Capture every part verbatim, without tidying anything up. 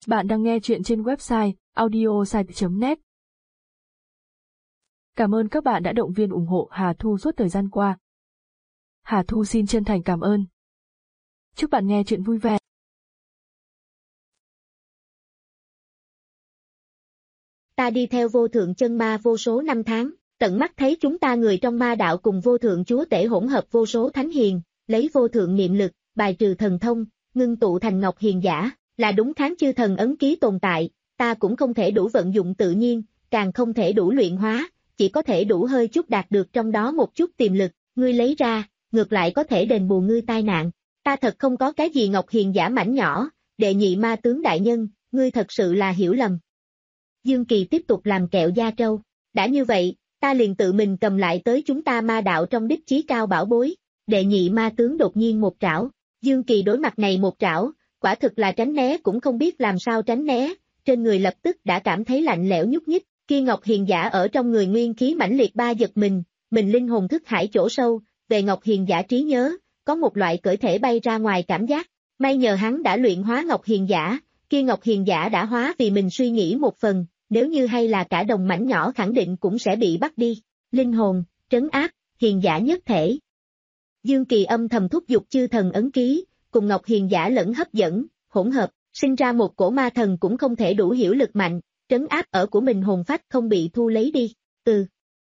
Bạn đang nghe chuyện trên website audiosite chấm net. Cảm ơn các bạn đã động viên ủng hộ Hà Thu suốt thời gian qua. Hà Thu xin chân thành cảm ơn. Chúc bạn nghe chuyện vui vẻ. Ta đi theo vô thượng chân ma vô số năm tháng, tận mắt thấy chúng ta người trong ma đạo cùng vô thượng chúa tể hỗn hợp vô số thánh hiền, lấy vô thượng niệm lực, bài trừ thần thông, ngưng tụ thành ngọc hiền giả, là đúng kháng chư thần ấn ký tồn tại, ta cũng không thể đủ vận dụng tự nhiên, càng không thể đủ luyện hóa, chỉ có thể đủ hơi chút đạt được trong đó một chút tiềm lực, ngươi lấy ra, ngược lại có thể đền bù ngươi tai nạn. Ta thật không có cái gì ngọc hiền giả mảnh nhỏ, đệ nhị ma tướng đại nhân, ngươi thật sự là hiểu lầm. Dương Kỳ tiếp tục làm kẹo da trâu, đã như vậy, ta liền tự mình cầm lại tới chúng ta ma đạo trong đích chí cao bảo bối, đệ nhị ma tướng đột nhiên một trảo, Dương Kỳ đối mặt này một trảo, quả thực là tránh né cũng không biết làm sao tránh né, trên người lập tức đã cảm thấy lạnh lẽo nhúc nhích, kia ngọc hiền giả ở trong người nguyên khí mãnh liệt ba giật mình, mình linh hồn thức hải chỗ sâu, về ngọc hiền giả trí nhớ, có một loại cởi thể bay ra ngoài cảm giác, may nhờ hắn đã luyện hóa ngọc hiền giả, kia ngọc hiền giả đã hóa vì mình suy nghĩ một phần, nếu như hay là cả đồng mảnh nhỏ khẳng định cũng sẽ bị bắt đi, linh hồn, trấn áp, hiền giả nhất thể. Dương Kỳ âm thầm thúc giục chư thần ấn ký, cùng ngọc hiền giả lẫn hấp dẫn, hỗn hợp, sinh ra một cổ ma thần cũng không thể đủ hiểu lực mạnh, trấn áp ở của mình hồn phách không bị thu lấy đi, ừ.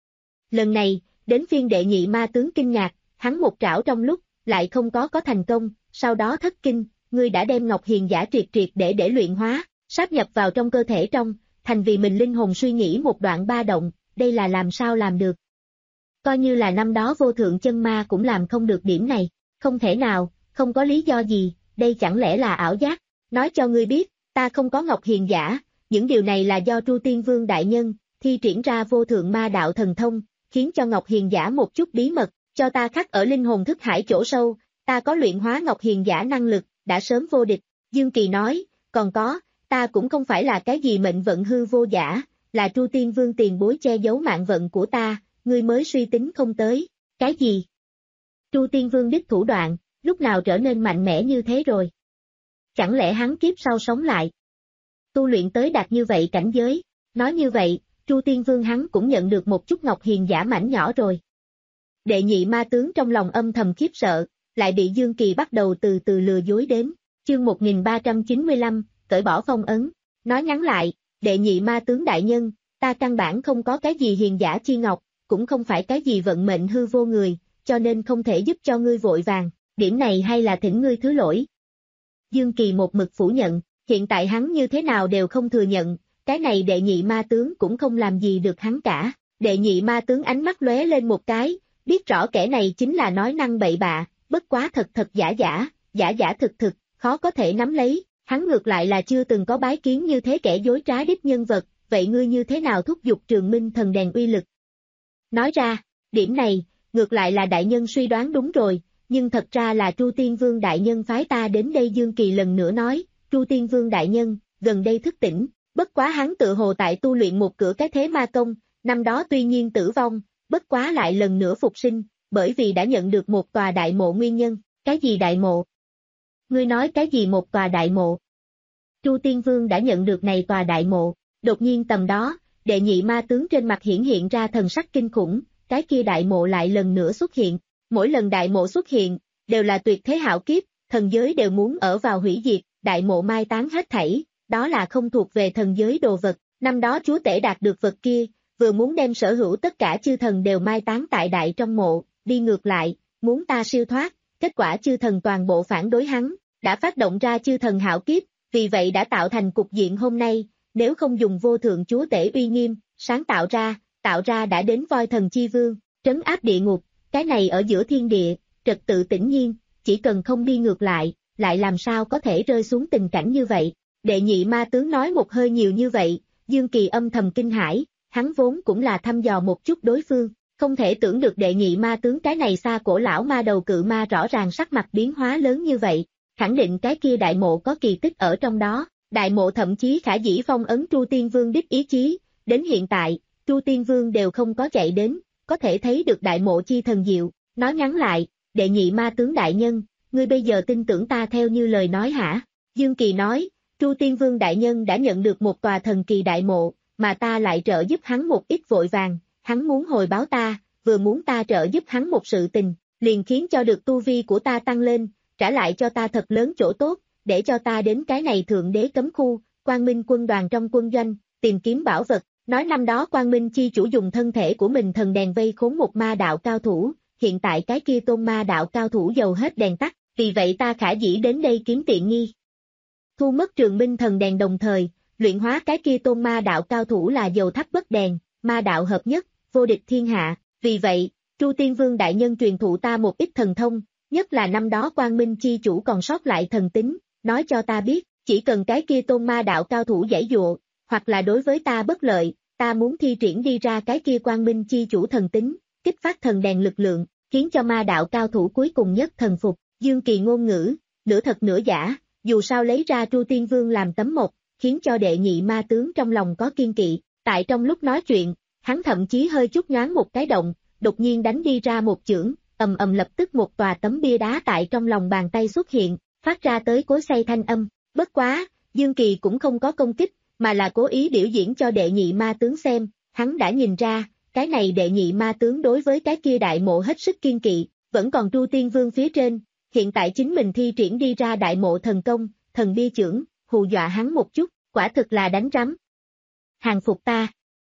Lần này, đến phiên đệ nhị ma tướng kinh ngạc, hắn một trảo trong lúc, lại không có có thành công, sau đó thất kinh, ngươi đã đem ngọc hiền giả triệt triệt để để luyện hóa, sáp nhập vào trong cơ thể trong, thành vì mình linh hồn suy nghĩ một đoạn ba động, đây là làm sao làm được. Coi như là năm đó vô thượng chân ma cũng làm không được điểm này, không thể nào, không có lý do gì, đây chẳng lẽ là ảo giác, nói cho ngươi biết, ta không có ngọc hiền giả, những điều này là do Tru Tiên Vương Đại Nhân, thi triển ra vô thượng ma đạo thần thông, khiến cho ngọc hiền giả một chút bí mật, cho ta khắc ở linh hồn thức hải chỗ sâu, ta có luyện hóa ngọc hiền giả năng lực, đã sớm vô địch, Dương Kỳ nói, còn có, ta cũng không phải là cái gì mệnh vận hư vô giả, là Tru Tiên Vương tiền bối che giấu mạng vận của ta, ngươi mới suy tính không tới, cái gì? Tru Tiên Vương đích thủ đoạn, lúc nào trở nên mạnh mẽ như thế rồi? Chẳng lẽ hắn kiếp sau sống lại? Tu luyện tới đạt như vậy cảnh giới, nói như vậy, Tru Tiên Vương hắn cũng nhận được một chút ngọc hiền giả mảnh nhỏ rồi. Đệ nhị ma tướng trong lòng âm thầm khiếp sợ, lại bị Dương Kỳ bắt đầu từ từ lừa dối đến, chương một nghìn ba trăm chín mươi lăm, cởi bỏ phong ấn, nói ngắn lại, đệ nhị ma tướng đại nhân, ta căn bản không có cái gì hiền giả chi ngọc, cũng không phải cái gì vận mệnh hư vô người, cho nên không thể giúp cho ngươi vội vàng, điểm này hay là thỉnh ngươi thứ lỗi. Dương Kỳ một mực phủ nhận, hiện tại hắn như thế nào đều không thừa nhận, cái này đệ nhị ma tướng cũng không làm gì được hắn cả, đệ nhị ma tướng ánh mắt lóe lên một cái, biết rõ kẻ này chính là nói năng bậy bạ, bất quá thật thật giả giả, giả giả thực thực, khó có thể nắm lấy, hắn ngược lại là chưa từng có bái kiến như thế kẻ dối trá đích nhân vật, vậy ngươi như thế nào thúc giục Trường Minh thần đèn uy lực? Nói ra, điểm này, ngược lại là đại nhân suy đoán đúng rồi, nhưng thật ra là Tru Tiên Vương đại nhân phái ta đến đây. Dương Kỳ lần nữa nói, Tru Tiên Vương đại nhân, gần đây thức tỉnh, bất quá hắn tự hồ tại tu luyện một cửa cái thế ma công, năm đó tuy nhiên tử vong, bất quá lại lần nữa phục sinh, bởi vì đã nhận được một tòa đại mộ nguyên nhân, cái gì đại mộ? Ngươi nói cái gì một tòa đại mộ? Tru Tiên Vương đã nhận được này tòa đại mộ, đột nhiên tầm đó, đệ nhị ma tướng trên mặt hiển hiện ra thần sắc kinh khủng, cái kia đại mộ lại lần nữa xuất hiện, mỗi lần đại mộ xuất hiện, đều là tuyệt thế hạo kiếp, thần giới đều muốn ở vào hủy diệt, đại mộ mai táng hết thảy, đó là không thuộc về thần giới đồ vật, năm đó chúa tể đạt được vật kia, vừa muốn đem sở hữu tất cả chư thần đều mai táng tại đại trong mộ, đi ngược lại, muốn ta siêu thoát, kết quả chư thần toàn bộ phản đối hắn, đã phát động ra chư thần hạo kiếp, vì vậy đã tạo thành cục diện hôm nay, nếu không dùng vô thượng chúa tể uy nghiêm, sáng tạo ra, tạo ra đã đến voi thần chi vương, trấn áp địa ngục, cái này ở giữa thiên địa, trật tự tĩnh nhiên, chỉ cần không đi ngược lại, lại làm sao có thể rơi xuống tình cảnh như vậy. Đệ nhị ma tướng nói một hơi nhiều như vậy, Dương Kỳ âm thầm kinh hãi, hắn vốn cũng là thăm dò một chút đối phương, không thể tưởng được đệ nhị ma tướng cái này xa cổ lão ma đầu cự ma rõ ràng sắc mặt biến hóa lớn như vậy, khẳng định cái kia đại mộ có kỳ tích ở trong đó, đại mộ thậm chí khả dĩ phong ấn Tru Tiên Vương đích ý chí, đến hiện tại, Tru Tiên Vương đều không có chạy đến, có thể thấy được đại mộ chi thần diệu, nói ngắn lại, đệ nhị ma tướng đại nhân, ngươi bây giờ tin tưởng ta theo như lời nói hả? Dương Kỳ nói, Tru Tiên Vương đại nhân đã nhận được một tòa thần kỳ đại mộ, mà ta lại trợ giúp hắn một ít vội vàng, hắn muốn hồi báo ta, vừa muốn ta trợ giúp hắn một sự tình, liền khiến cho được tu vi của ta tăng lên, trả lại cho ta thật lớn chỗ tốt, để cho ta đến cái này thượng đế cấm khu, Quang Minh quân đoàn trong quân doanh, tìm kiếm bảo vật, nói năm đó Quang Minh chi chủ dùng thân thể của mình thần đèn vây khốn một ma đạo cao thủ, hiện tại cái kia tôn ma đạo cao thủ dầu hết đèn tắt, vì vậy ta khả dĩ đến đây kiếm tiện nghi. Thu mất trường minh thần đèn đồng thời, luyện hóa cái kia tôn ma đạo cao thủ là dầu thắp bất đèn, ma đạo hợp nhất, vô địch thiên hạ, vì vậy, Tru Tiên Vương đại nhân truyền thụ ta một ít thần thông, nhất là năm đó Quang Minh chi chủ còn sót lại thần tính, nói cho ta biết, chỉ cần cái kia tôn ma đạo cao thủ giãy dụa, hoặc là đối với ta bất lợi, ta muốn thi triển đi ra cái kia Quang Minh chi chủ thần tính, kích phát thần đèn lực lượng, khiến cho ma đạo cao thủ cuối cùng nhất thần phục, Dương Kỳ ngôn ngữ, nửa thật nửa giả, dù sao lấy ra Tru Tiên Vương làm tấm mộc, khiến cho đệ nhị ma tướng trong lòng có kiên kỵ, tại trong lúc nói chuyện, hắn thậm chí hơi chút nhoáng một cái động, đột nhiên đánh đi ra một chưởng, ầm ầm lập tức một tòa tấm bia đá tại trong lòng bàn tay xuất hiện, phát ra tới cối xay thanh âm, bất quá, Dương Kỳ cũng không có công kích, mà là cố ý biểu diễn cho đệ nhị ma tướng xem, hắn đã nhìn ra, cái này đệ nhị ma tướng đối với cái kia đại mộ hết sức kiên kỵ, vẫn còn Tru Tiên Vương phía trên, hiện tại chính mình thi triển đi ra đại mộ thần công, thần bia chưởng, hù dọa hắn một chút, quả thực là đánh rắm. Hàng phục ta.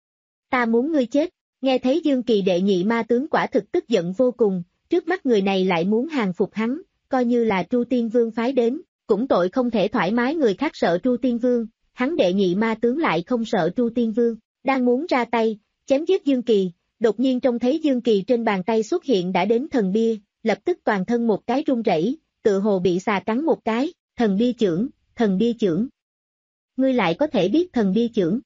Ta muốn ngươi chết, nghe thấy Dương Kỳ đệ nhị ma tướng quả thực tức giận vô cùng, trước mắt người này lại muốn hàng phục hắn, coi như là Tru Tiên Vương phái đến, cũng tội không thể thoải mái người khác sợ Tru Tiên Vương, hắn đệ nhị ma tướng lại không sợ Tru Tiên Vương, đang muốn ra tay, chém giết Dương Kỳ, đột nhiên trông thấy Dương Kỳ trên bàn tay xuất hiện đã đến thần bia, lập tức toàn thân một cái run rẩy, tự hồ bị xà cắn một cái, thần bia chưởng, thần bia chưởng. Ngươi lại có thể biết thần bia chưởng?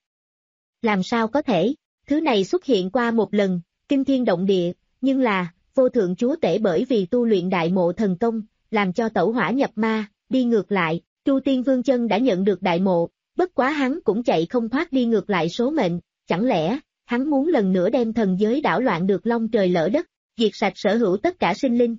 Làm sao có thể, thứ này xuất hiện qua một lần, kinh thiên động địa, nhưng là, vô thượng chúa tể bởi vì tu luyện đại mộ thần công, làm cho tẩu hỏa nhập ma, đi ngược lại, Tru Tiên Vương chân đã nhận được đại mộ, bất quá hắn cũng chạy không thoát đi ngược lại số mệnh, chẳng lẽ, hắn muốn lần nữa đem thần giới đảo loạn được long trời lỡ đất, diệt sạch sở hữu tất cả sinh linh.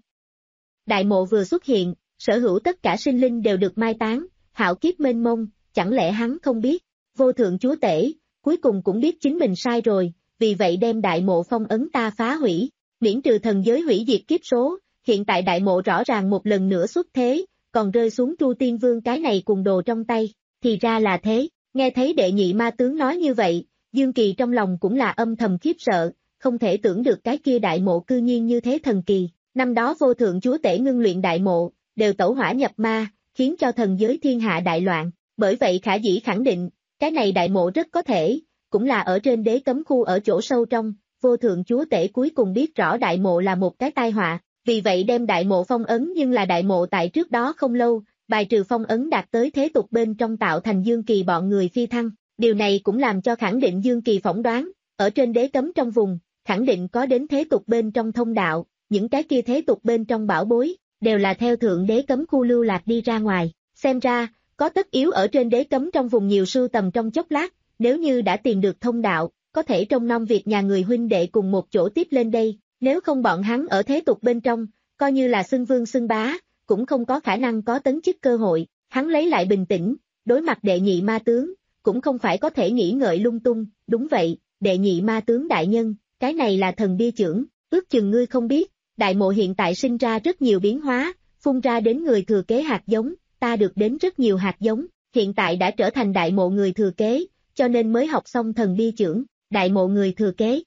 Đại mộ vừa xuất hiện, sở hữu tất cả sinh linh đều được mai táng, hạo kiếp mênh mông, chẳng lẽ hắn không biết, vô thượng chúa tể, cuối cùng cũng biết chính mình sai rồi, vì vậy đem đại mộ phong ấn ta phá hủy, miễn trừ thần giới hủy diệt kiếp số, hiện tại đại mộ rõ ràng một lần nữa xuất thế, còn rơi xuống Tru Tiên Vương cái này cùng đồ trong tay, thì ra là thế, nghe thấy đệ nhị ma tướng nói như vậy, Dương Kỳ trong lòng cũng là âm thầm khiếp sợ, không thể tưởng được cái kia đại mộ cư nhiên như thế thần kỳ, năm đó vô thượng chúa tể ngưng luyện đại mộ, đều tẩu hỏa nhập ma, khiến cho thần giới thiên hạ đại loạn, bởi vậy khả dĩ khẳng định, cái này đại mộ rất có thể, cũng là ở trên đế cấm khu ở chỗ sâu trong, vô thượng chúa tể cuối cùng biết rõ đại mộ là một cái tai họa, vì vậy đem đại mộ phong ấn nhưng là đại mộ tại trước đó không lâu, bài trừ phong ấn đạt tới thế tục bên trong tạo thành Dương Kỳ bọn người phi thăng, điều này cũng làm cho khẳng định Dương Kỳ phỏng đoán, ở trên đế cấm trong vùng, khẳng định có đến thế tục bên trong thông đạo, những cái kia thế tục bên trong bảo bối, đều là theo thượng đế cấm khu lưu lạc đi ra ngoài, xem ra, có tất yếu ở trên đế cấm trong vùng nhiều sưu tầm trong chốc lát, nếu như đã tìm được thông đạo, có thể trông nom việc nhà người huynh đệ cùng một chỗ tiếp lên đây, nếu không bọn hắn ở thế tục bên trong, coi như là xưng vương xưng bá, cũng không có khả năng có tấn chức cơ hội, hắn lấy lại bình tĩnh, đối mặt đệ nhị ma tướng, cũng không phải có thể nghĩ ngợi lung tung, đúng vậy, đệ nhị ma tướng đại nhân, cái này là thần bia chưởng, ước chừng ngươi không biết, đại mộ hiện tại sinh ra rất nhiều biến hóa, phun ra đến người thừa kế hạt giống, ta được đến rất nhiều hạt giống, hiện tại đã trở thành đại mộ người thừa kế, cho nên mới học xong thần bia chưởng, đại mộ người thừa kế.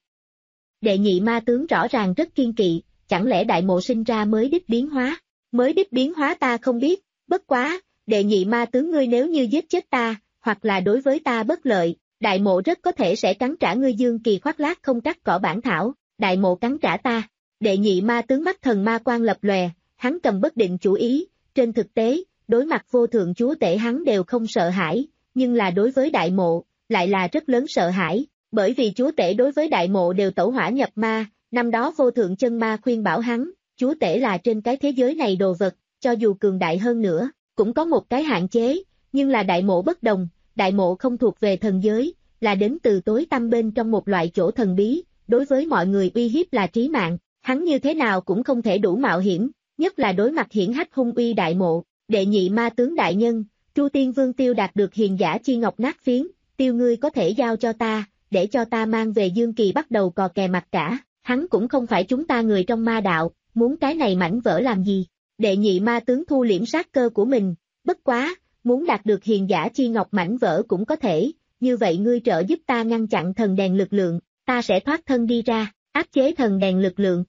Đệ nhị ma tướng rõ ràng rất kiên kỵ, chẳng lẽ đại mộ sinh ra mới đích biến hóa, mới đích biến hóa ta không biết, bất quá, đệ nhị ma tướng ngươi nếu như giết chết ta, hoặc là đối với ta bất lợi, đại mộ rất có thể sẽ cắn trả ngươi. Dương Kỳ khoác lác không cắt cỏ bản thảo, đại mộ cắn trả ta, đệ nhị ma tướng mắt thần ma quan lập lòe, hắn cầm bất định chủ ý, trên thực tế, đối mặt vô thượng chúa tể hắn đều không sợ hãi, nhưng là đối với đại mộ, lại là rất lớn sợ hãi, bởi vì chúa tể đối với đại mộ đều tẩu hỏa nhập ma, năm đó vô thượng chân ma khuyên bảo hắn, chúa tể là trên cái thế giới này đồ vật, cho dù cường đại hơn nữa, cũng có một cái hạn chế, nhưng là đại mộ bất đồng, đại mộ không thuộc về thần giới, là đến từ tối tăm bên trong một loại chỗ thần bí, đối với mọi người uy hiếp là trí mạng, hắn như thế nào cũng không thể đủ mạo hiểm, nhất là đối mặt hiển hách hung uy đại mộ, đệ nhị ma tướng đại nhân, Chu Tiên Vương Tiêu đạt được hiền giả chi ngọc nát phiến, Tiêu ngươi có thể giao cho ta, để cho ta mang về Dương Kỳ bắt đầu cò kè mặt cả, hắn cũng không phải chúng ta người trong ma đạo, muốn cái này mảnh vỡ làm gì? Đệ nhị ma tướng thu liễm sát cơ của mình, bất quá, muốn đạt được hiền giả chi ngọc mảnh vỡ cũng có thể, như vậy ngươi trợ giúp ta ngăn chặn thần đèn lực lượng, ta sẽ thoát thân đi ra, áp chế thần đèn lực lượng.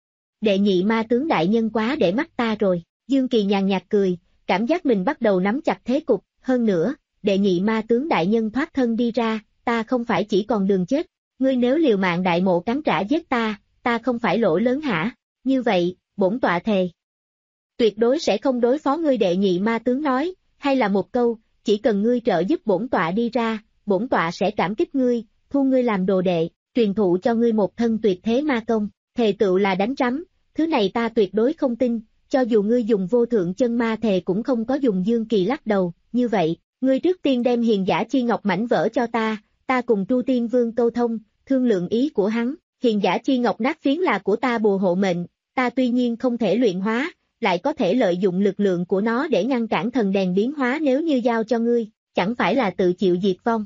Đệ nhị ma tướng đại nhân quá để mắt ta rồi, Dương Kỳ nhàn nhạt cười, cảm giác mình bắt đầu nắm chặt thế cục, hơn nữa, đệ nhị ma tướng đại nhân thoát thân đi ra, ta không phải chỉ còn đường chết, ngươi nếu liều mạng đại mộ cắn trả giết ta, ta không phải lỗ lớn hả, như vậy, bổn tọa thề. Tuyệt đối sẽ không đối phó ngươi đệ nhị ma tướng nói, hay là một câu, chỉ cần ngươi trợ giúp bổn tọa đi ra, bổn tọa sẽ cảm kích ngươi, thu ngươi làm đồ đệ, truyền thụ cho ngươi một thân tuyệt thế ma công, thề tựu là đánh rắm, thứ này ta tuyệt đối không tin, cho dù ngươi dùng vô thượng chân ma thề cũng không có dùng. Dương Kỳ lắc đầu, như vậy, ngươi trước tiên đem hiền giả chi ngọc mảnh vỡ cho ta, ta cùng Chu Tiên Vương câu thông, thương lượng ý của hắn, hiền giả chi ngọc nát phiến là của ta bùa hộ mệnh, ta tuy nhiên không thể luyện hóa, lại có thể lợi dụng lực lượng của nó để ngăn cản thần đèn biến hóa, nếu như giao cho ngươi, chẳng phải là tự chịu diệt vong.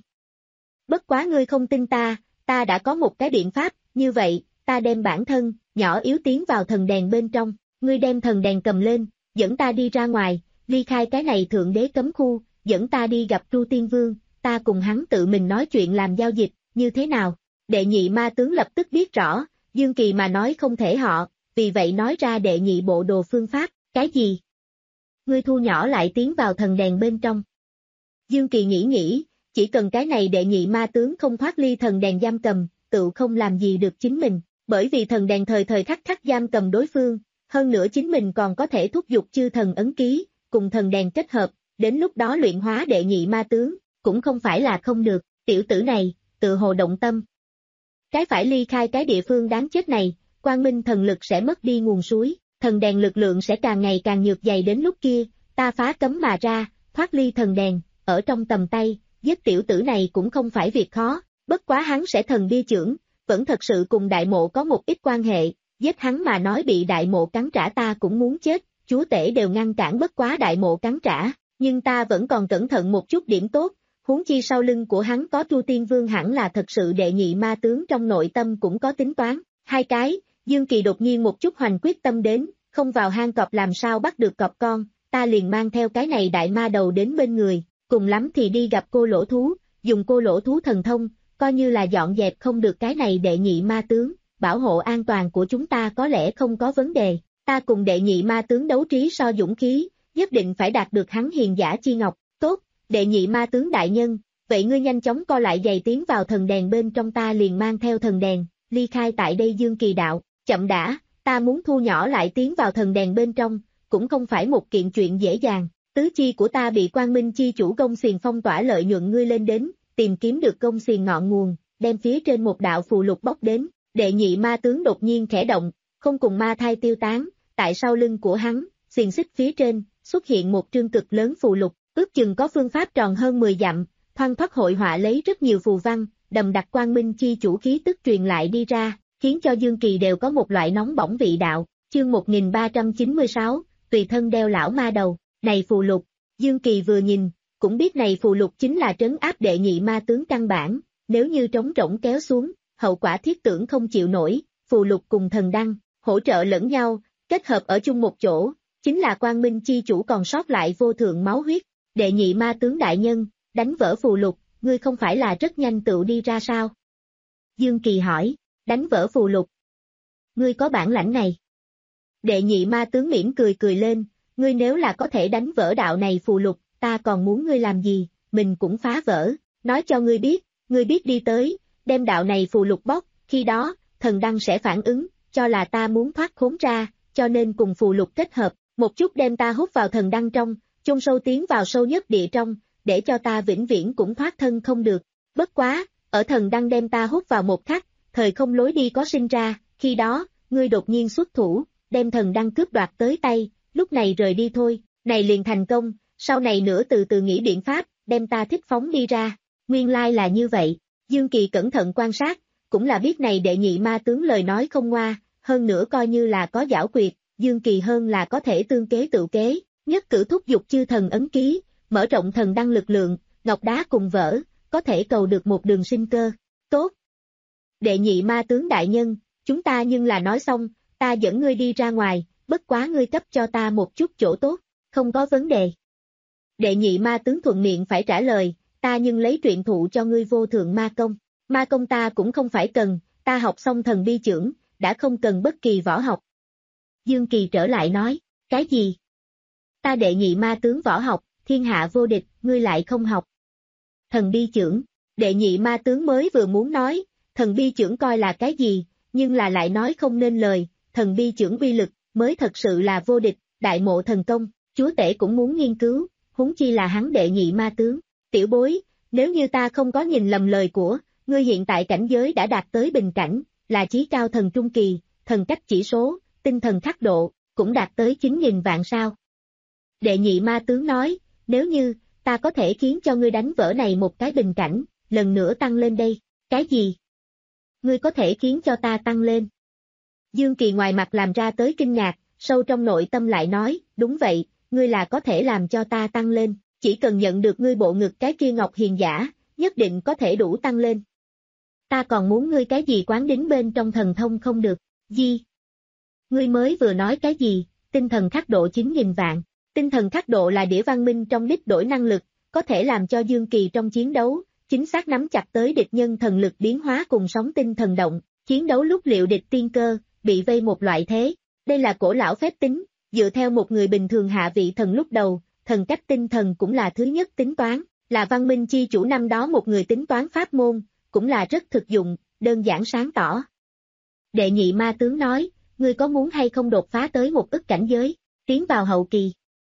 Bất quá ngươi không tin ta, ta đã có một cái biện pháp, như vậy, ta đem bản thân, nhỏ yếu tiến vào thần đèn bên trong, ngươi đem thần đèn cầm lên, dẫn ta đi ra ngoài, ly khai cái này thượng đế cấm khu, dẫn ta đi gặp Chu Tiên Vương, ta cùng hắn tự mình nói chuyện làm giao dịch, như thế nào? Đệ nhị ma tướng lập tức biết rõ, Dương Kỳ mà nói không thể họ, vì vậy nói ra đệ nhị bộ đồ phương pháp, cái gì? Ngươi thu nhỏ lại tiến vào thần đèn bên trong. Dương Kỳ nghĩ nghĩ, chỉ cần cái này đệ nhị ma tướng không thoát ly thần đèn giam cầm, tự không làm gì được chính mình, bởi vì thần đèn thời thời khắc khắc giam cầm đối phương, hơn nữa chính mình còn có thể thúc giục chư thần ấn ký, cùng thần đèn kết hợp, đến lúc đó luyện hóa đệ nhị ma tướng, cũng không phải là không được, tiểu tử này, tự hồ động tâm. Cái phải ly khai cái địa phương đáng chết này, quang minh thần lực sẽ mất đi nguồn suối, thần đèn lực lượng sẽ càng ngày càng nhược dày, đến lúc kia, ta phá cấm mà ra, thoát ly thần đèn, ở trong tầm tay, giết tiểu tử này cũng không phải việc khó, bất quá hắn sẽ thần bia chưởng, vẫn thật sự cùng đại mộ có một ít quan hệ, giết hắn mà nói bị đại mộ cắn trả ta cũng muốn chết, chúa tể đều ngăn cản bất quá đại mộ cắn trả, nhưng ta vẫn còn cẩn thận một chút điểm tốt, huống chi sau lưng của hắn có Chu Tiên Vương, hẳn là thật sự đệ nhị ma tướng trong nội tâm cũng có tính toán, hai cái, Dương Kỳ đột nhiên một chút hoành quyết tâm đến, không vào hang cọp làm sao bắt được cọp con, ta liền mang theo cái này đại ma đầu đến bên người, cùng lắm thì đi gặp cô lỗ thú, dùng cô lỗ thú thần thông, coi như là dọn dẹp không được cái này đệ nhị ma tướng, bảo hộ an toàn của chúng ta có lẽ không có vấn đề, ta cùng đệ nhị ma tướng đấu trí so dũng khí, nhất định phải đạt được hắn hiền giả chi ngọc, tốt, đệ nhị ma tướng đại nhân, vậy ngươi nhanh chóng co lại giày tiến vào thần đèn bên trong, ta liền mang theo thần đèn, ly khai tại đây. Dương Kỳ đạo, chậm đã, ta muốn thu nhỏ lại tiến vào thần đèn bên trong, cũng không phải một kiện chuyện dễ dàng, tứ chi của ta bị quang minh chi chủ gông xiềng phong tỏa, lợi nhuận ngươi lên đến, tìm kiếm được gông xiềng ngọn nguồn, đem phía trên một đạo phù lục bóc đến, đệ nhị ma tướng đột nhiên khẽ động, không cùng ma thai tiêu tán, tại sau lưng của hắn, xiềng xích phía trên, xuất hiện một trương cực lớn phù lục, ước chừng có phương pháp tròn hơn mười dặm, thoăn thoắt hội họa lấy rất nhiều phù văn, đầm đặc quang minh chi chủ khí tức truyền lại đi ra, khiến cho Dương Kỳ đều có một loại nóng bỏng vị đạo. Chương một nghìn ba trăm chín mươi sáu, tùy thân đeo lão ma đầu, này phù lục, Dương Kỳ vừa nhìn, cũng biết này phù lục chính là trấn áp đệ nhị ma tướng căn bản, nếu như trống rỗng kéo xuống, hậu quả thiết tưởng không chịu nổi, phù lục cùng thần đăng, hỗ trợ lẫn nhau, kết hợp ở chung một chỗ, chính là quang minh chi chủ còn sót lại vô thượng máu huyết, đệ nhị ma tướng đại nhân, đánh vỡ phù lục, ngươi không phải là rất nhanh tựu đi ra sao? Dương Kỳ hỏi, đánh vỡ phù lục. Ngươi có bản lãnh này. Đệ nhị ma tướng mỉm cười cười lên, ngươi nếu là có thể đánh vỡ đạo này phù lục, ta còn muốn ngươi làm gì, mình cũng phá vỡ, nói cho ngươi biết, ngươi biết đi tới, đem đạo này phù lục bóc, khi đó, thần đăng sẽ phản ứng, cho là ta muốn thoát khốn ra, cho nên cùng phù lục kết hợp, một chút đem ta hút vào thần đăng trong, chôn sâu tiến vào sâu nhất địa trong, để cho ta vĩnh viễn cũng thoát thân không được, bất quá, ở thần đăng đem ta hút vào một khắc, thời không lối đi có sinh ra, khi đó, ngươi đột nhiên xuất thủ, đem thần đăng cướp đoạt tới tay, lúc này rời đi thôi, này liền thành công, sau này nữa từ từ nghĩ biện pháp, đem ta thích phóng đi ra, nguyên lai là như vậy, Dương Kỳ cẩn thận quan sát, cũng là biết này đệ nhị ma tướng lời nói không ngoa, hơn nữa coi như là có giảo quyệt, Dương Kỳ hơn là có thể tương kế tự kế, nhất cử thúc giục chư thần ấn ký, mở rộng thần đăng lực lượng, ngọc đá cùng vỡ, có thể cầu được một đường sinh cơ. Tốt. Đệ nhị ma tướng đại nhân, chúng ta nhưng là nói xong, ta dẫn ngươi đi ra ngoài, bất quá ngươi cấp cho ta một chút chỗ tốt, không có vấn đề. Đệ nhị ma tướng thuận miệng phải trả lời, ta nhưng lấy truyện thụ cho ngươi vô thượng ma công. Ma công ta cũng không phải cần, ta học xong thần bi chưởng, đã không cần bất kỳ võ học. Dương Kỳ trở lại nói, cái gì? Ta đệ nhị ma tướng võ học, thiên hạ vô địch, ngươi lại không học. Thần bi chưởng, đệ nhị ma tướng mới vừa muốn nói, thần bi chưởng coi là cái gì, nhưng là lại nói không nên lời, thần bi chưởng uy lực, mới thật sự là vô địch, đại mộ thần công, chúa tể cũng muốn nghiên cứu, huống chi là hắn đệ nhị ma tướng. Tiểu bối, nếu như ta không có nhìn lầm lời của, ngươi hiện tại cảnh giới đã đạt tới bình cảnh, là chí cao thần trung kỳ, thần cách chỉ số, tinh thần khắc độ, cũng đạt tới chín nghìn vạn sao. Đệ nhị ma tướng nói, nếu như, ta có thể khiến cho ngươi đánh vỡ này một cái bình cảnh, lần nữa tăng lên đây, cái gì? Ngươi có thể khiến cho ta tăng lên. Dương Kỳ ngoài mặt làm ra tới kinh ngạc, sâu trong nội tâm lại nói, đúng vậy, ngươi là có thể làm cho ta tăng lên, chỉ cần nhận được ngươi bộ ngực cái kia ngọc hiền giả, nhất định có thể đủ tăng lên. Ta còn muốn ngươi cái gì quán đính bên trong thần thông không được, gì? Ngươi mới vừa nói cái gì, tinh thần khắc độ chín nghìn vạn, tinh thần khắc độ là đĩa văn minh trong đích đổi năng lực, có thể làm cho Dương Kỳ trong chiến đấu, chính xác nắm chặt tới địch nhân thần lực biến hóa cùng sóng tinh thần động, chiến đấu lúc liệu địch tiên cơ, bị vây một loại thế. Đây là cổ lão phép tính, dựa theo một người bình thường hạ vị thần lúc đầu, thần cách tinh thần cũng là thứ nhất tính toán, là văn minh chi chủ năm đó một người tính toán pháp môn, cũng là rất thực dụng, đơn giản sáng tỏ. Đệ nhị ma tướng nói, ngươi có muốn hay không đột phá tới một ức cảnh giới, tiến vào hậu kỳ?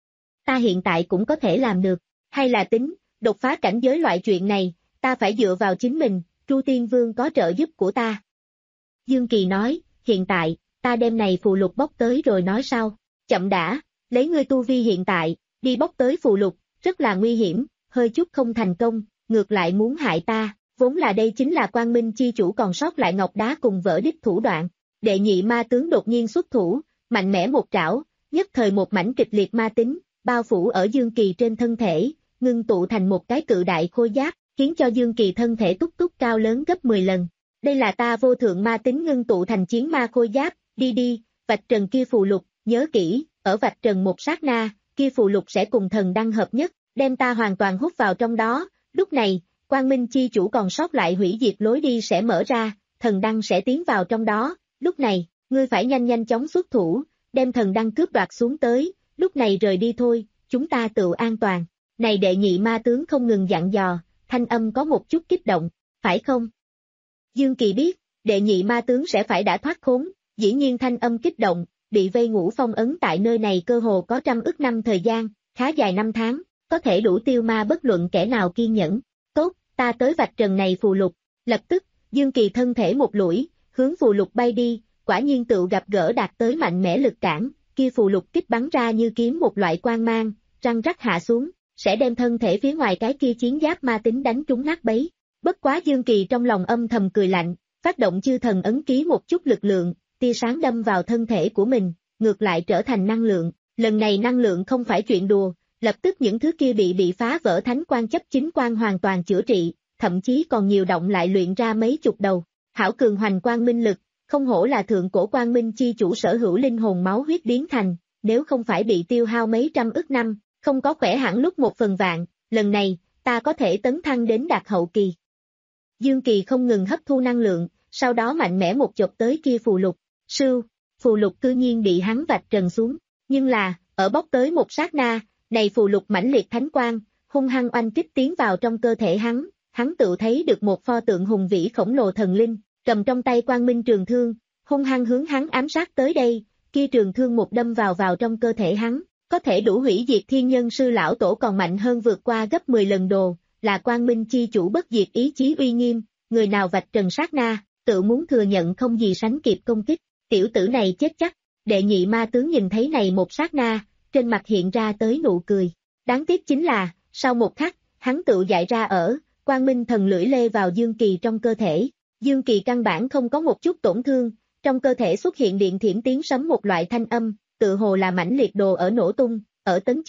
Ta hiện tại cũng có thể làm được, hay là tính, đột phá cảnh giới loại chuyện này, ta phải dựa vào chính mình, Tru Tiên Vương có trợ giúp của ta. Dương Kỳ nói, hiện tại, ta đem này phù lục bóc tới rồi nói sau, chậm đã, lấy ngươi tu vi hiện tại, đi bóc tới phù lục, rất là nguy hiểm, hơi chút không thành công, ngược lại muốn hại ta, vốn là đây chính là Quang Minh chi chủ còn sót lại ngọc đá cùng vỡ đích thủ đoạn. Đệ nhị ma tướng đột nhiên xuất thủ, mạnh mẽ một trảo, nhất thời một mảnh kịch liệt ma tính, bao phủ ở Dương Kỳ trên thân thể, ngưng tụ thành một cái cự đại khôi giáp, khiến cho Dương Kỳ thân thể túc túc cao lớn gấp mười lần. Đây là ta vô thượng ma tính ngưng tụ thành chiến ma khôi giáp, đi đi, vạch trần kia phù lục, nhớ kỹ, ở vạch trần một sát na, kia phù lục sẽ cùng thần đăng hợp nhất, đem ta hoàn toàn hút vào trong đó, lúc này, Quang Minh chi chủ còn sót lại hủy diệt lối đi sẽ mở ra, thần đăng sẽ tiến vào trong đó, lúc này, ngươi phải nhanh nhanh chóng xuất thủ, đem thần đăng cướp đoạt xuống tới, lúc này rời đi thôi, chúng ta tự an toàn. Này đệ nhị ma tướng không ngừng dặn dò, thanh âm có một chút kích động, phải không? Dương Kỳ biết, đệ nhị ma tướng sẽ phải đã thoát khốn, dĩ nhiên thanh âm kích động, bị vây ngũ phong ấn tại nơi này cơ hồ có trăm ức năm thời gian, khá dài năm tháng, có thể đủ tiêu ma bất luận kẻ nào kiên nhẫn. Tốt, ta tới vạch trần này phù lục, lập tức, Dương Kỳ thân thể một lũi, hướng phù lục bay đi, quả nhiên tự gặp gỡ đạt tới mạnh mẽ lực cản, kia phù lục kích bắn ra như kiếm một loại quang mang, răng rắc hạ xuống, sẽ đem thân thể phía ngoài cái kia chiến giáp ma tính đánh trúng nát bấy. Bất quá Dương Kỳ trong lòng âm thầm cười lạnh, phát động chư thần ấn ký một chút lực lượng, tia sáng đâm vào thân thể của mình, ngược lại trở thành năng lượng, lần này năng lượng không phải chuyện đùa, lập tức những thứ kia bị bị phá vỡ thánh quan chấp chính quan hoàn toàn chữa trị, thậm chí còn nhiều động lại luyện ra mấy chục đầu, hảo cường hoành quang minh lực, không hổ là thượng cổ quang minh chi chủ sở hữu linh hồn máu huyết biến thành, nếu không phải bị tiêu hao mấy trăm ức năm, không có khỏe hẳn lúc một phần vạn, lần này, ta có thể tấn thăng đến đạt hậu kỳ. Dương Kỳ không ngừng hấp thu năng lượng, sau đó mạnh mẽ một chộp tới kia phù lục, sưu, phù lục cư nhiên bị hắn vạch trần xuống, nhưng là, ở bóc tới một sát na, này phù lục mãnh liệt thánh quang, hung hăng oanh kích tiến vào trong cơ thể hắn, hắn tự thấy được một pho tượng hùng vĩ khổng lồ thần linh, cầm trong tay quang minh trường thương, hung hăng hướng hắn ám sát tới đây, kia trường thương một đâm vào vào trong cơ thể hắn, có thể đủ hủy diệt thiên nhân sư lão tổ còn mạnh hơn vượt qua gấp mười lần đồ, là quang minh chi chủ bất diệt ý chí uy nghiêm, người nào vạch trần sát na, tự muốn thừa nhận không gì sánh kịp công kích, tiểu tử này chết chắc. Đệ nhị ma tướng nhìn thấy này một sát na, trên mặt hiện ra tới nụ cười, đáng tiếc chính là, sau một khắc, hắn tự dại ra ở, quang minh thần lưỡi lê vào Dương Kỳ trong cơ thể, Dương Kỳ căn bản không có một chút tổn thương, trong cơ thể xuất hiện điện thiểm tiếng sấm một loại thanh âm, tự hồ là mãnh liệt đồ ở nổ tung, ở tấn chức,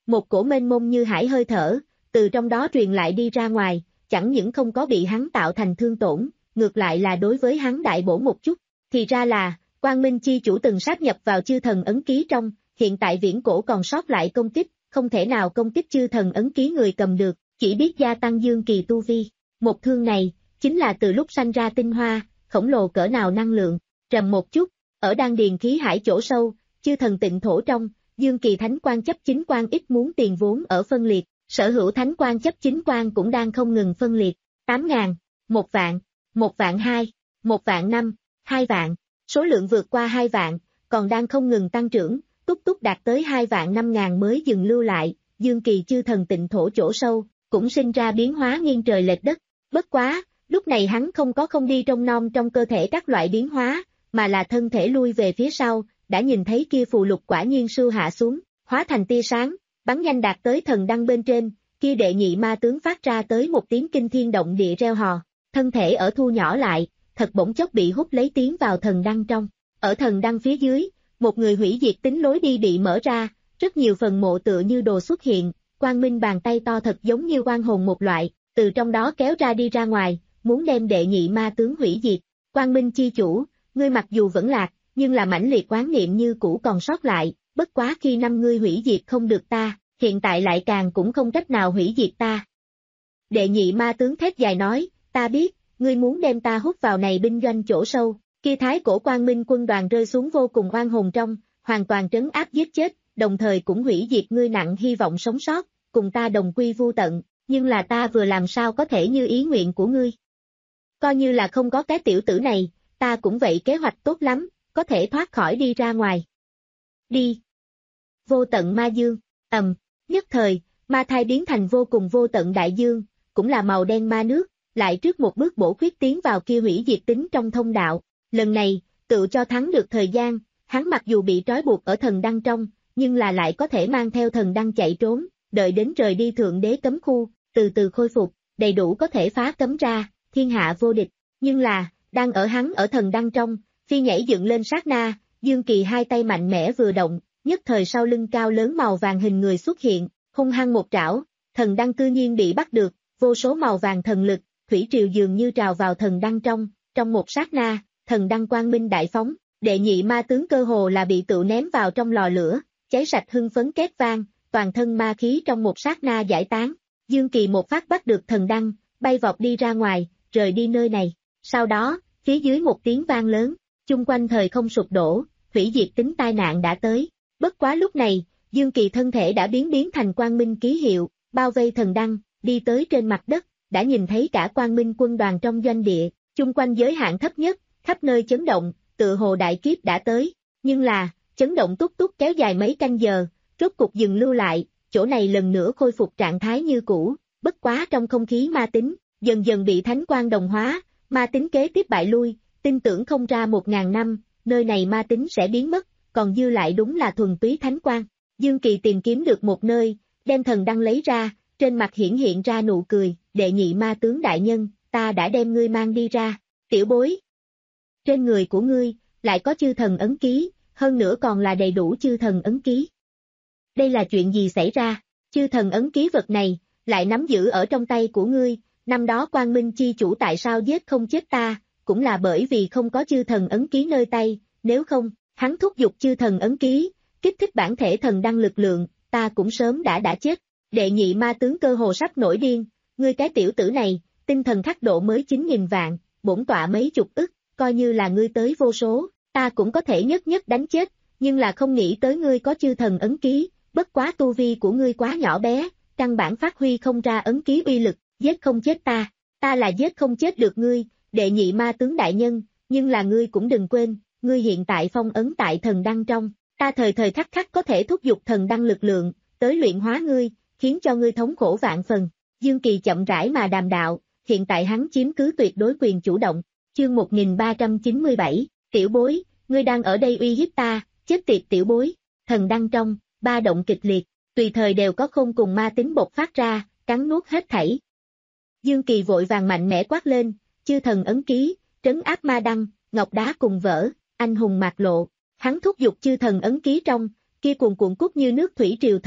Một cổ mênh mông như hải hơi thở, từ trong đó truyền lại đi ra ngoài, chẳng những không có bị hắn tạo thành thương tổn, ngược lại là đối với hắn đại bổ một chút. Thì ra là, Quang Minh chi chủ từng sát nhập vào chư thần ấn ký trong, hiện tại viễn cổ còn sót lại công kích, không thể nào công kích chư thần ấn ký người cầm được, chỉ biết gia tăng dương kỳ tu vi. Một thương này, chính là từ lúc sanh ra tinh hoa, khổng lồ cỡ nào năng lượng, trầm một chút, ở đan điền khí hải chỗ sâu, chư thần tịnh thổ trong, dương kỳ thánh quan chấp chính quan ít muốn tiền vốn ở phân liệt, sở hữu thánh quan chấp chính quan cũng đang không ngừng phân liệt, tám ngàn, một vạn, một vạn hai, một vạn năm, hai vạn, số lượng vượt qua hai vạn, còn đang không ngừng tăng trưởng, túc túc đạt tới hai vạn năm ngàn mới dừng lưu lại, dương kỳ chư thần tịnh thổ chỗ sâu, cũng sinh ra biến hóa nghiêng trời lệch đất, bất quá, lúc này hắn không có không đi trong non trong cơ thể các loại biến hóa, mà là thân thể lui về phía sau, đã nhìn thấy kia phù lục quả nhiên sưu hạ xuống, hóa thành tia sáng, bắn nhanh đạt tới thần đăng bên trên, kia đệ nhị ma tướng phát ra tới một tiếng kinh thiên động địa reo hò, thân thể ở thu nhỏ lại, thật bỗng chốc bị hút lấy tiến vào thần đăng trong, ở thần đăng phía dưới, một người hủy diệt tính lối đi bị mở ra, rất nhiều phần mộ tựa như đồ xuất hiện, quang minh bàn tay to thật giống như oan hồn một loại, từ trong đó kéo ra đi ra ngoài, muốn đem đệ nhị ma tướng hủy diệt, quang minh chi chủ, ngươi mặc dù vẫn lạc, nhưng là mãnh liệt quán niệm như cũ còn sót lại, bất quá khi năm ngươi hủy diệt không được ta, hiện tại lại càng cũng không cách nào hủy diệt ta. Đệ nhị ma tướng thét dài nói, ta biết, ngươi muốn đem ta hút vào này binh doanh chỗ sâu, kia thái cổ quang minh quân đoàn rơi xuống vô cùng oan hồn trong, hoàn toàn trấn áp giết chết, đồng thời cũng hủy diệt ngươi nặng hy vọng sống sót, cùng ta đồng quy vu tận, nhưng là ta vừa làm sao có thể như ý nguyện của ngươi. Coi như là không có cái tiểu tử này, ta cũng vậy kế hoạch tốt lắm, có thể thoát khỏi đi ra ngoài. Đi. Vô tận ma dương, ầm, nhất thời, ma thai biến thành vô cùng vô tận đại dương, cũng là màu đen ma nước, lại trước một bước bổ khuyết tiến vào kia hủy diệt tính trong thông đạo, lần này, tự cho thắng được thời gian, hắn mặc dù bị trói buộc ở thần đăng trong, nhưng là lại có thể mang theo thần đăng chạy trốn, đợi đến rời đi thượng đế cấm khu, từ từ khôi phục, đầy đủ có thể phá cấm ra, thiên hạ vô địch, nhưng là, đang ở hắn ở thần đăng trong, phi nhảy dựng lên sát na, Dương Kỳ hai tay mạnh mẽ vừa động, nhất thời sau lưng cao lớn màu vàng hình người xuất hiện, hung hăng một trảo, thần đăng cư nhiên bị bắt được, vô số màu vàng thần lực, thủy triều dường như trào vào thần đăng trong, trong một sát na, thần đăng quang minh đại phóng, đệ nhị ma tướng cơ hồ là bị tự ném vào trong lò lửa, cháy sạch hưng phấn két vang, toàn thân ma khí trong một sát na giải tán, Dương Kỳ một phát bắt được thần đăng, bay vọt đi ra ngoài, rời đi nơi này, sau đó, phía dưới một tiếng vang lớn, chung quanh thời không sụp đổ, hủy diệt tính tai nạn đã tới, bất quá lúc này, Dương Kỳ thân thể đã biến biến thành quang minh ký hiệu, bao vây thần đăng, đi tới trên mặt đất, đã nhìn thấy cả quang minh quân đoàn trong doanh địa, chung quanh giới hạn thấp nhất, khắp nơi chấn động, tựa hồ đại kiếp đã tới, nhưng là, chấn động túc túc kéo dài mấy canh giờ, rốt cục dừng lưu lại, chỗ này lần nữa khôi phục trạng thái như cũ, bất quá trong không khí ma tính, dần dần bị thánh quang đồng hóa, ma tính kế tiếp bại lui, tin tưởng không ra một ngàn năm, nơi này ma tính sẽ biến mất, còn dư lại đúng là thuần túy thánh quang. Dương Kỳ tìm kiếm được một nơi, đem thần đăng lấy ra, trên mặt hiển hiện ra nụ cười, đệ nhị ma tướng đại nhân, ta đã đem ngươi mang đi ra, tiểu bối. Trên người của ngươi, lại có chư thần ấn ký, hơn nữa còn là đầy đủ chư thần ấn ký. Đây là chuyện gì xảy ra, chư thần ấn ký vật này, lại nắm giữ ở trong tay của ngươi, năm đó quang minh chi chủ tại sao giết không chết ta, cũng là bởi vì không có chư thần ấn ký nơi tay, nếu không, hắn thúc giục chư thần ấn ký, kích thích bản thể thần đăng lực lượng, ta cũng sớm đã đã chết. Đệ nhị ma tướng cơ hồ sắp nổi điên, ngươi cái tiểu tử này, tinh thần khắc độ mới chín nghìn vạn, bổn tọa mấy chục ức, coi như là ngươi tới vô số, ta cũng có thể nhất nhất đánh chết, nhưng là không nghĩ tới ngươi có chư thần ấn ký, bất quá tu vi của ngươi quá nhỏ bé, căn bản phát huy không ra ấn ký uy lực, giết không chết ta, ta là giết không chết được ngươi, đệ nhị ma tướng đại nhân, nhưng là ngươi cũng đừng quên, ngươi hiện tại phong ấn tại thần đăng trong, ta thời thời khắc khắc có thể thúc giục thần đăng lực lượng, tới luyện hóa ngươi, khiến cho ngươi thống khổ vạn phần. Dương Kỳ chậm rãi mà đàm đạo, hiện tại hắn chiếm cứ tuyệt đối quyền chủ động, chương một nghìn ba trăm chín mươi bảy, tiểu bối, ngươi đang ở đây uy hiếp ta, chết tiệt tiểu bối, thần đăng trong, ba động kịch liệt, tùy thời đều có khôn cùng ma tính bộc phát ra, cắn nuốt hết thảy. Dương Kỳ vội vàng mạnh mẽ quát lên, chư thần ấn ký, trấn áp ma đăng, ngọc đá cùng vỡ, anh hùng mạc lộ, hắn thúc giục chư thần ấn ký trong, kia cuồn cuộn cút như nước thủy triều thần lực,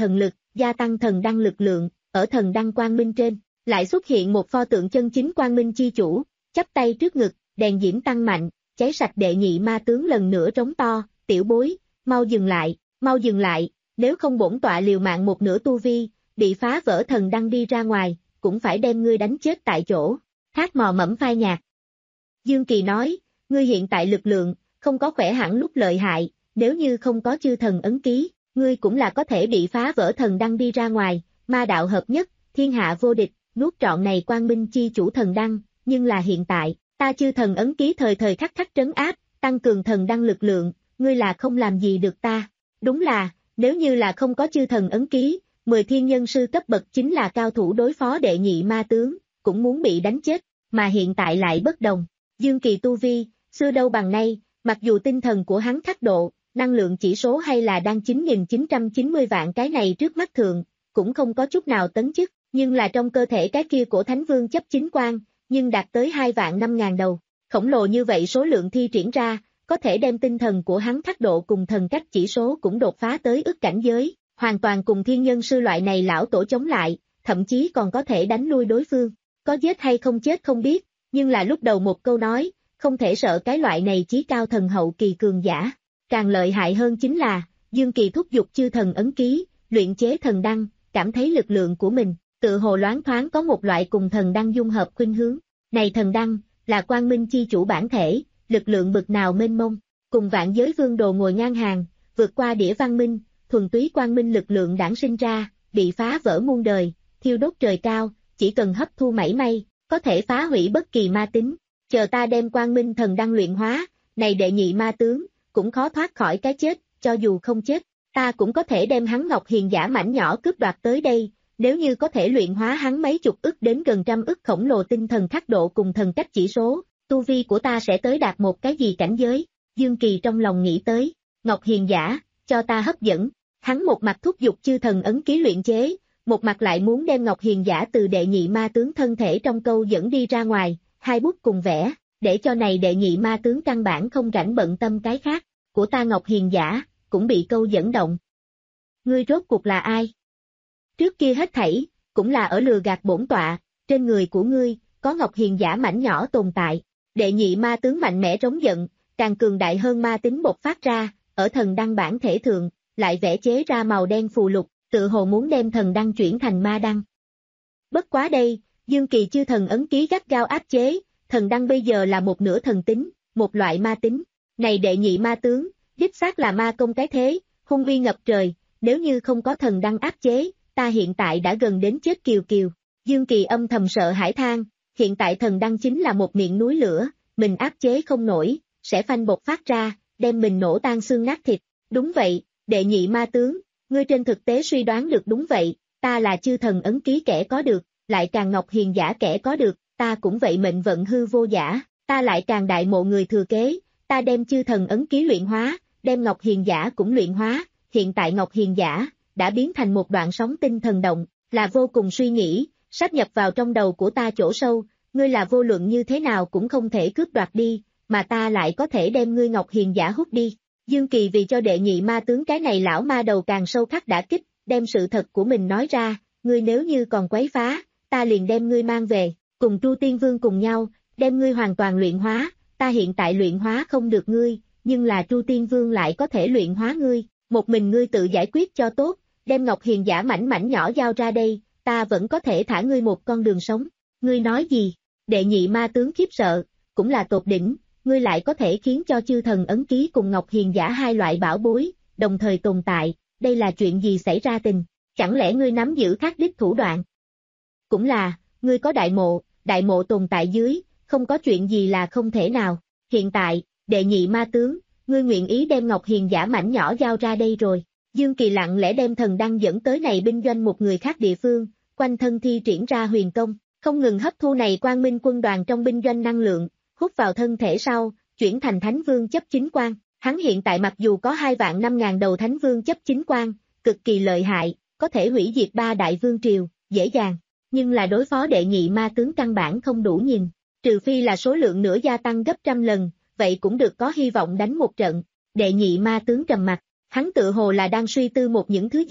gia tăng thần đăng lực lượng, ở thần đăng quang minh trên, lại xuất hiện một pho tượng chân chính quang minh chi chủ, chắp tay trước ngực, đèn diễm tăng mạnh, cháy sạch đệ nhị ma tướng lần nữa trống to, tiểu bối, mau dừng lại, mau dừng lại, nếu không bổn tọa liều mạng một nửa tu vi, bị phá vỡ thần đăng đi ra ngoài, cũng phải đem ngươi đánh chết tại chỗ. Thác mò mẫm phai nhạt. Dương Kỳ nói, ngươi hiện tại lực lượng, không có khỏe hẳn lúc lợi hại, nếu như không có chư thần ấn ký, ngươi cũng là có thể bị phá vỡ thần đăng đi ra ngoài, ma đạo hợp nhất, thiên hạ vô địch, nuốt trọn này quang minh chi chủ thần đăng, nhưng là hiện tại, ta chư thần ấn ký thời thời khắc khắc trấn áp, tăng cường thần đăng lực lượng, ngươi là không làm gì được ta. Đúng là, nếu như là không có chư thần ấn ký, mười thiên nhân sư cấp bậc chính là cao thủ đối phó đệ nhị ma tướng, cũng muốn bị đánh chết, mà hiện tại lại bất đồng. Dương Kỳ tu vi, xưa đâu bằng nay, mặc dù tinh thần của hắn khắc độ, năng lượng chỉ số hay là đang chín nghìn chín trăm chín mươi vạn cái này trước mắt thường, cũng không có chút nào tấn chức, nhưng là trong cơ thể cái kia của Thánh Vương chấp chính quan, nhưng đạt tới hai vạn năm ngàn đầu. Khổng lồ như vậy số lượng thi triển ra, có thể đem tinh thần của hắn khắc độ cùng thần cách chỉ số cũng đột phá tới ức cảnh giới, hoàn toàn cùng thiên nhân sư loại này lão tổ chống lại, thậm chí còn có thể đánh lui đối phương. Có giết hay không chết không biết, nhưng là lúc đầu một câu nói, không thể sợ cái loại này chí cao thần hậu kỳ cường giả. Càng lợi hại hơn chính là, Dương Kỳ thúc giục chư thần ấn ký, luyện chế thần đăng, cảm thấy lực lượng của mình, tự hồ loáng thoáng có một loại cùng thần đăng dung hợp khuynh hướng. Này thần đăng, là quang minh chi chủ bản thể, lực lượng bực nào mênh mông, cùng vạn giới vương đồ ngồi ngang hàng, vượt qua đĩa văn minh, thuần túy quang minh lực lượng đản sinh ra, bị phá vỡ muôn đời, thiêu đốt trời cao, chỉ cần hấp thu mảy may, có thể phá hủy bất kỳ ma tính. Chờ ta đem quang minh thần đăng luyện hóa, này đệ nhị ma tướng, cũng khó thoát khỏi cái chết, cho dù không chết, ta cũng có thể đem hắn Ngọc Hiền giả mảnh nhỏ cướp đoạt tới đây, nếu như có thể luyện hóa hắn mấy chục ức đến gần trăm ức khổng lồ tinh thần khắc độ cùng thần cách chỉ số, tu vi của ta sẽ tới đạt một cái gì cảnh giới. Dương Kỳ trong lòng nghĩ tới, Ngọc Hiền giả, cho ta hấp dẫn, hắn một mặt thúc giục chư thần ấn ký luyện chế, một mặt lại muốn đem Ngọc Hiền giả từ đệ nhị ma tướng thân thể trong câu dẫn đi ra ngoài, hai bút cùng vẽ, để cho này đệ nhị ma tướng căn bản không rảnh bận tâm cái khác, của ta Ngọc Hiền giả, cũng bị câu dẫn động. Ngươi rốt cuộc là ai? Trước kia hết thảy, cũng là ở lừa gạt bổn tọa, trên người của ngươi, có Ngọc Hiền giả mảnh nhỏ tồn tại. Đệ nhị ma tướng mạnh mẽ trống giận, càng cường đại hơn ma tính bộc phát ra, ở thần đăng bản thể thượng, lại vẽ chế ra màu đen phù lục, tự hồ muốn đem thần đăng chuyển thành ma đăng. Bất quá đây, Dương Kỳ chư thần ấn ký gắt gao áp chế, thần đăng bây giờ là một nửa thần tính, một loại ma tính. Này đệ nhị ma tướng, đích xác là ma công cái thế, hung uy ngập trời, nếu như không có thần đăng áp chế, ta hiện tại đã gần đến chết kiều kiều. Dương Kỳ âm thầm sợ hãi than, hiện tại thần đăng chính là một miệng núi lửa, mình áp chế không nổi, sẽ phanh bộc phát ra, đem mình nổ tan xương nát thịt. Đúng vậy, đệ nhị ma tướng, ngươi trên thực tế suy đoán được đúng vậy, ta là chư thần ấn ký kẻ có được, lại càng Ngọc Hiền giả kẻ có được, ta cũng vậy mệnh vận hư vô giả, ta lại càng đại mộ người thừa kế, ta đem chư thần ấn ký luyện hóa, đem Ngọc Hiền giả cũng luyện hóa, hiện tại Ngọc Hiền giả đã biến thành một đoạn sóng tinh thần động, là vô cùng suy nghĩ, sáp nhập vào trong đầu của ta chỗ sâu, ngươi là vô luận như thế nào cũng không thể cướp đoạt đi, mà ta lại có thể đem ngươi Ngọc Hiền giả hút đi. Dương Kỳ vì cho đệ nhị ma tướng cái này lão ma đầu càng sâu khắc đả kích, đem sự thật của mình nói ra, ngươi nếu như còn quấy phá, ta liền đem ngươi mang về, cùng Tru Tiên Vương cùng nhau, đem ngươi hoàn toàn luyện hóa, ta hiện tại luyện hóa không được ngươi, nhưng là Tru Tiên Vương lại có thể luyện hóa ngươi, một mình ngươi tự giải quyết cho tốt, đem Ngọc Hiền giả mảnh mảnh nhỏ giao ra đây, ta vẫn có thể thả ngươi một con đường sống. Ngươi nói gì? Đệ nhị ma tướng khiếp sợ, cũng là tột đỉnh, ngươi lại có thể khiến cho chư thần ấn ký cùng Ngọc Hiền giả hai loại bảo bối, đồng thời tồn tại, đây là chuyện gì xảy ra tình, chẳng lẽ ngươi nắm giữ khác đích thủ đoạn? Cũng là, ngươi có đại mộ, đại mộ tồn tại dưới, không có chuyện gì là không thể nào, hiện tại, đệ nhị ma tướng, ngươi nguyện ý đem Ngọc Hiền giả mảnh nhỏ giao ra đây rồi. Dương Kỳ lặng lẽ đem thần đăng dẫn tới này binh doanh một người khác địa phương, quanh thân thi triển ra huyền công, không ngừng hấp thu này quang minh quân đoàn trong binh doanh năng lượng, hút vào thân thể sau, chuyển thành Thánh Vương chấp chính quan. Hắn hiện tại mặc dù có hai vạn năm ngàn đầu Thánh Vương chấp chính quan, cực kỳ lợi hại, có thể hủy diệt ba đại vương triều, dễ dàng, nhưng là đối phó đệ nhị ma tướng căn bản không đủ nhìn, trừ phi là số lượng nữa gia tăng gấp trăm lần, vậy cũng được có hy vọng đánh một trận. Đệ nhị ma tướng trầm mặt, hắn tự hồ là đang suy tư một những thứ gì,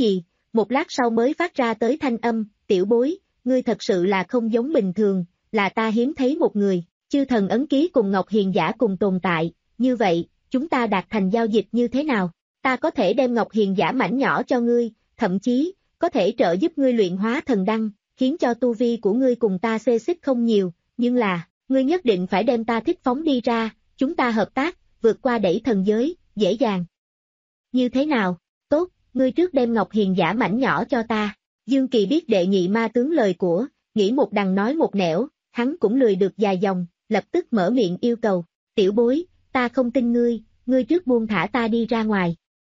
một lát sau mới phát ra tới thanh âm, tiểu bối, ngươi thật sự là không giống bình thường, là ta hiếm thấy một người, chư thần ấn ký cùng Ngọc Hiền Giả cùng tồn tại, như vậy, chúng ta đạt thành giao dịch như thế nào? Ta có thể đem Ngọc Hiền Giả mảnh nhỏ cho ngươi, thậm chí, có thể trợ giúp ngươi luyện hóa thần đăng, khiến cho tu vi của ngươi cùng ta xê xích không nhiều, nhưng là, ngươi nhất định phải đem ta thích phóng đi ra, chúng ta hợp tác, vượt qua đẩy thần giới, dễ dàng. Như thế nào? Tốt, ngươi trước đem Ngọc Hiền Giả mảnh nhỏ cho ta. Dương Kỳ biết đệ nhị ma tướng lời của, nghĩ một đằng nói một nẻo, hắn cũng lười được dài dòng, lập tức mở miệng yêu cầu, tiểu bối, ta không tin ngươi, ngươi trước buông thả ta đi ra ngoài.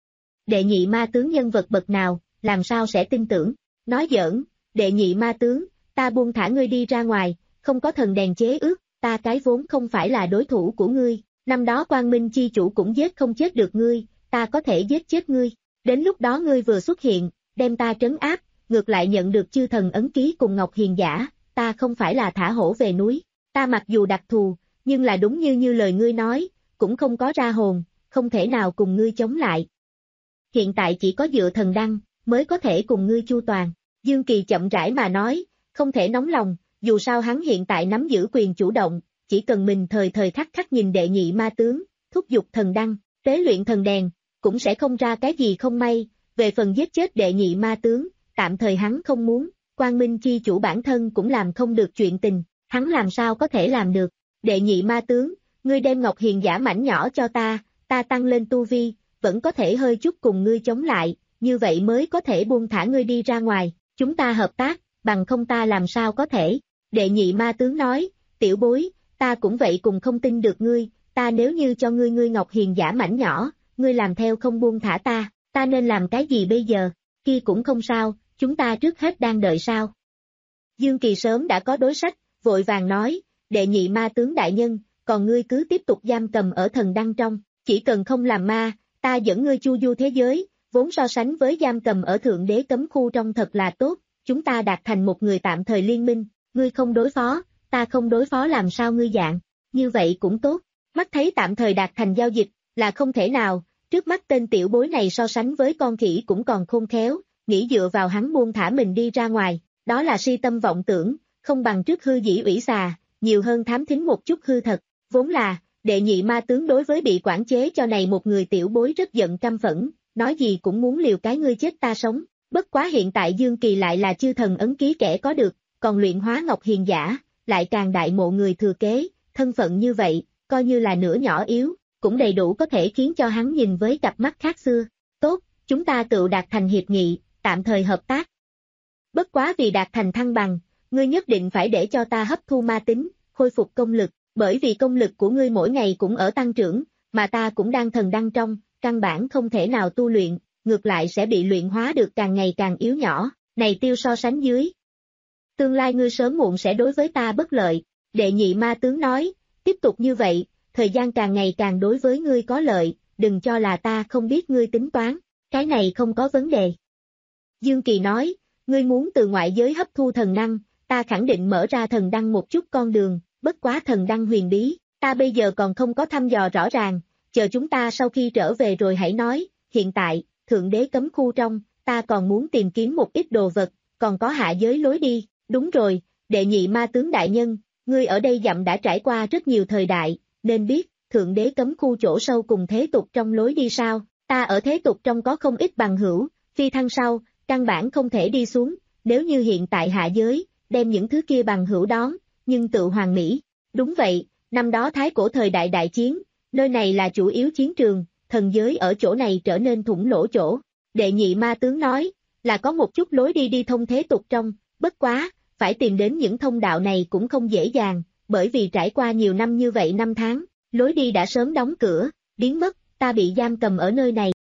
Đệ nhị ma tướng nhân vật bậc nào, làm sao sẽ tin tưởng, nói giỡn, đệ nhị ma tướng, ta buông thả ngươi đi ra ngoài, không có thần đèn chế ước, ta cái vốn không phải là đối thủ của ngươi, năm đó Quang Minh chi chủ cũng giết không chết được ngươi, ta có thể giết chết ngươi, đến lúc đó ngươi vừa xuất hiện, đem ta trấn áp, ngược lại nhận được chư thần ấn ký cùng Ngọc Hiền Giả, ta không phải là thả hổ về núi, ta mặc dù đặc thù, nhưng là đúng như như lời ngươi nói, cũng không có ra hồn, không thể nào cùng ngươi chống lại. Hiện tại chỉ có dựa thần đăng, mới có thể cùng ngươi chu toàn. Dương Kỳ chậm rãi mà nói, không thể nóng lòng, dù sao hắn hiện tại nắm giữ quyền chủ động, chỉ cần mình thời thời khắc khắc nhìn đệ nhị ma tướng, thúc giục thần đăng, tế luyện thần đèn, cũng sẽ không ra cái gì không may, về phần giết chết đệ nhị ma tướng, tạm thời hắn không muốn, Quang Minh chi chủ bản thân cũng làm không được chuyện tình, hắn làm sao có thể làm được, đệ nhị ma tướng, ngươi đem Ngọc Hiền Giả mảnh nhỏ cho ta, ta tăng lên tu vi, vẫn có thể hơi chút cùng ngươi chống lại, như vậy mới có thể buông thả ngươi đi ra ngoài, chúng ta hợp tác, bằng không ta làm sao có thể, đệ nhị ma tướng nói, tiểu bối, ta cũng vậy cùng không tin được ngươi, ta nếu như cho ngươi ngươi Ngọc Hiền Giả mảnh nhỏ, ngươi làm theo không buông thả ta, ta nên làm cái gì bây giờ, kia cũng không sao, chúng ta trước hết đang đợi sao. Dương Kỳ sớm đã có đối sách, vội vàng nói, đệ nhị ma tướng đại nhân, còn ngươi cứ tiếp tục giam cầm ở thần đăng trong, chỉ cần không làm ma, ta dẫn ngươi chu du thế giới, vốn so sánh với giam cầm ở thượng đế cấm khu trong thật là tốt, chúng ta đạt thành một người tạm thời liên minh, ngươi không đối phó, ta không đối phó làm sao ngươi dạng, như vậy cũng tốt, mắt thấy tạm thời đạt thành giao dịch, là không thể nào, trước mắt tên tiểu bối này so sánh với con khỉ cũng còn khôn khéo, nghĩ dựa vào hắn buông thả mình đi ra ngoài, đó là si tâm vọng tưởng, không bằng trước hư dĩ ủy xà, nhiều hơn thám thính một chút hư thật, vốn là, đệ nhị ma tướng đối với bị quản chế cho này một người tiểu bối rất giận căm phẫn, nói gì cũng muốn liều cái ngươi chết ta sống, bất quá hiện tại Dương Kỳ lại là chư thần ấn ký kẻ có được, còn luyện hóa Ngọc Hiền Giả, lại càng đại mộ người thừa kế, thân phận như vậy, coi như là nửa nhỏ yếu, cũng đầy đủ có thể khiến cho hắn nhìn với cặp mắt khác xưa, tốt, chúng ta tự đạt thành hiệp nghị, tạm thời hợp tác. Bất quá vì đạt thành thăng bằng, ngươi nhất định phải để cho ta hấp thu ma tính, khôi phục công lực, bởi vì công lực của ngươi mỗi ngày cũng ở tăng trưởng, mà ta cũng đang thần đăng trong, căn bản không thể nào tu luyện, ngược lại sẽ bị luyện hóa được càng ngày càng yếu nhỏ, này tiêu so sánh dưới. Tương lai ngươi sớm muộn sẽ đối với ta bất lợi, đệ nhị ma tướng nói, tiếp tục như vậy, thời gian càng ngày càng đối với ngươi có lợi, đừng cho là ta không biết ngươi tính toán, cái này không có vấn đề. Dương Kỳ nói, ngươi muốn từ ngoại giới hấp thu thần năng, ta khẳng định mở ra thần đăng một chút con đường, bất quá thần đăng huyền bí, ta bây giờ còn không có thăm dò rõ ràng, chờ chúng ta sau khi trở về rồi hãy nói, hiện tại, thượng đế cấm khu trong, ta còn muốn tìm kiếm một ít đồ vật, còn có hạ giới lối đi, đúng rồi, đệ nhị ma tướng đại nhân, ngươi ở đây dặm đã trải qua rất nhiều thời đại, nên biết, thượng đế cấm khu chỗ sâu cùng thế tục trong lối đi sao, ta ở thế tục trong có không ít bằng hữu, phi thăng sau, căn bản không thể đi xuống, nếu như hiện tại hạ giới, đem những thứ kia bằng hữu đón, nhưng tự hoàn mỹ, đúng vậy, năm đó thái cổ thời đại đại chiến, nơi này là chủ yếu chiến trường, thần giới ở chỗ này trở nên thủng lỗ chỗ, đệ nhị ma tướng nói, là có một chút lối đi đi thông thế tục trong, bất quá, phải tìm đến những thông đạo này cũng không dễ dàng, bởi vì trải qua nhiều năm như vậy năm tháng, lối đi đã sớm đóng cửa, biến mất, ta bị giam cầm ở nơi này.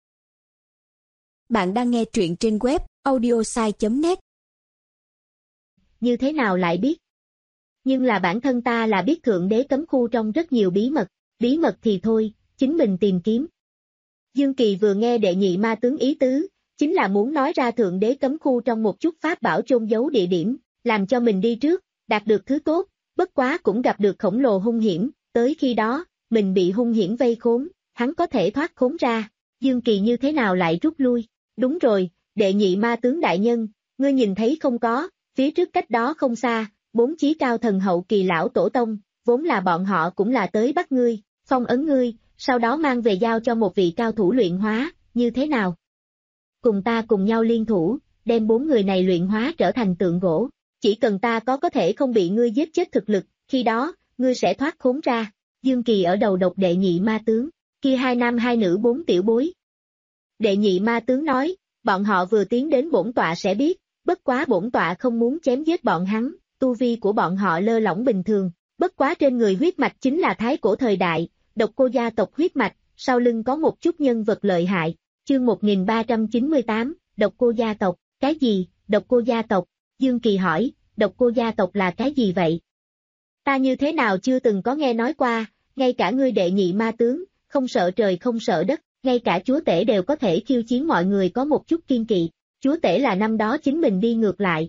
Bạn đang nghe truyện trên web audiosai chấm net. Như thế nào lại biết? Nhưng là bản thân ta là biết thượng đế cấm khu trong rất nhiều bí mật, bí mật thì thôi, chính mình tìm kiếm. Dương Kỳ vừa nghe đệ nhị ma tướng ý tứ, chính là muốn nói ra thượng đế cấm khu trong một chút pháp bảo chôn giấu địa điểm, làm cho mình đi trước, đạt được thứ tốt, bất quá cũng gặp được khổng lồ hung hiểm, tới khi đó, mình bị hung hiểm vây khốn, hắn có thể thoát khốn ra, Dương Kỳ như thế nào lại rút lui, đúng rồi, Đệ nhị ma tướng đại nhân, ngươi nhìn thấy không có, phía trước cách đó không xa, bốn chí cao thần hậu kỳ lão tổ tông, vốn là bọn họ cũng là tới bắt ngươi, phong ấn ngươi, sau đó mang về giao cho một vị cao thủ luyện hóa, như thế nào? Cùng ta cùng nhau liên thủ, đem bốn người này luyện hóa trở thành tượng gỗ, chỉ cần ta có có thể không bị ngươi giết chết thực lực, khi đó, ngươi sẽ thoát khốn ra. Dương Kỳ ở đầu độc đệ nhị ma tướng, kia hai nam hai nữ bốn tiểu bối. Đệ nhị ma tướng nói, bọn họ vừa tiến đến bổn tọa sẽ biết, bất quá bổn tọa không muốn chém giết bọn hắn, tu vi của bọn họ lơ lỏng bình thường, bất quá trên người huyết mạch chính là thái cổ thời đại, độc cô gia tộc huyết mạch, sau lưng có một chút nhân vật lợi hại. Chương một nghìn ba trăm chín mươi tám, độc cô gia tộc, cái gì, độc cô gia tộc? Dương Kỳ hỏi, độc cô gia tộc là cái gì vậy? Ta như thế nào chưa từng có nghe nói qua, ngay cả ngươi đệ nhị ma tướng, không sợ trời không sợ đất, ngay cả chúa tể đều có thể khiêu chiến mọi người có một chút kiên kỵ, chúa tể là năm đó chính mình đi ngược lại.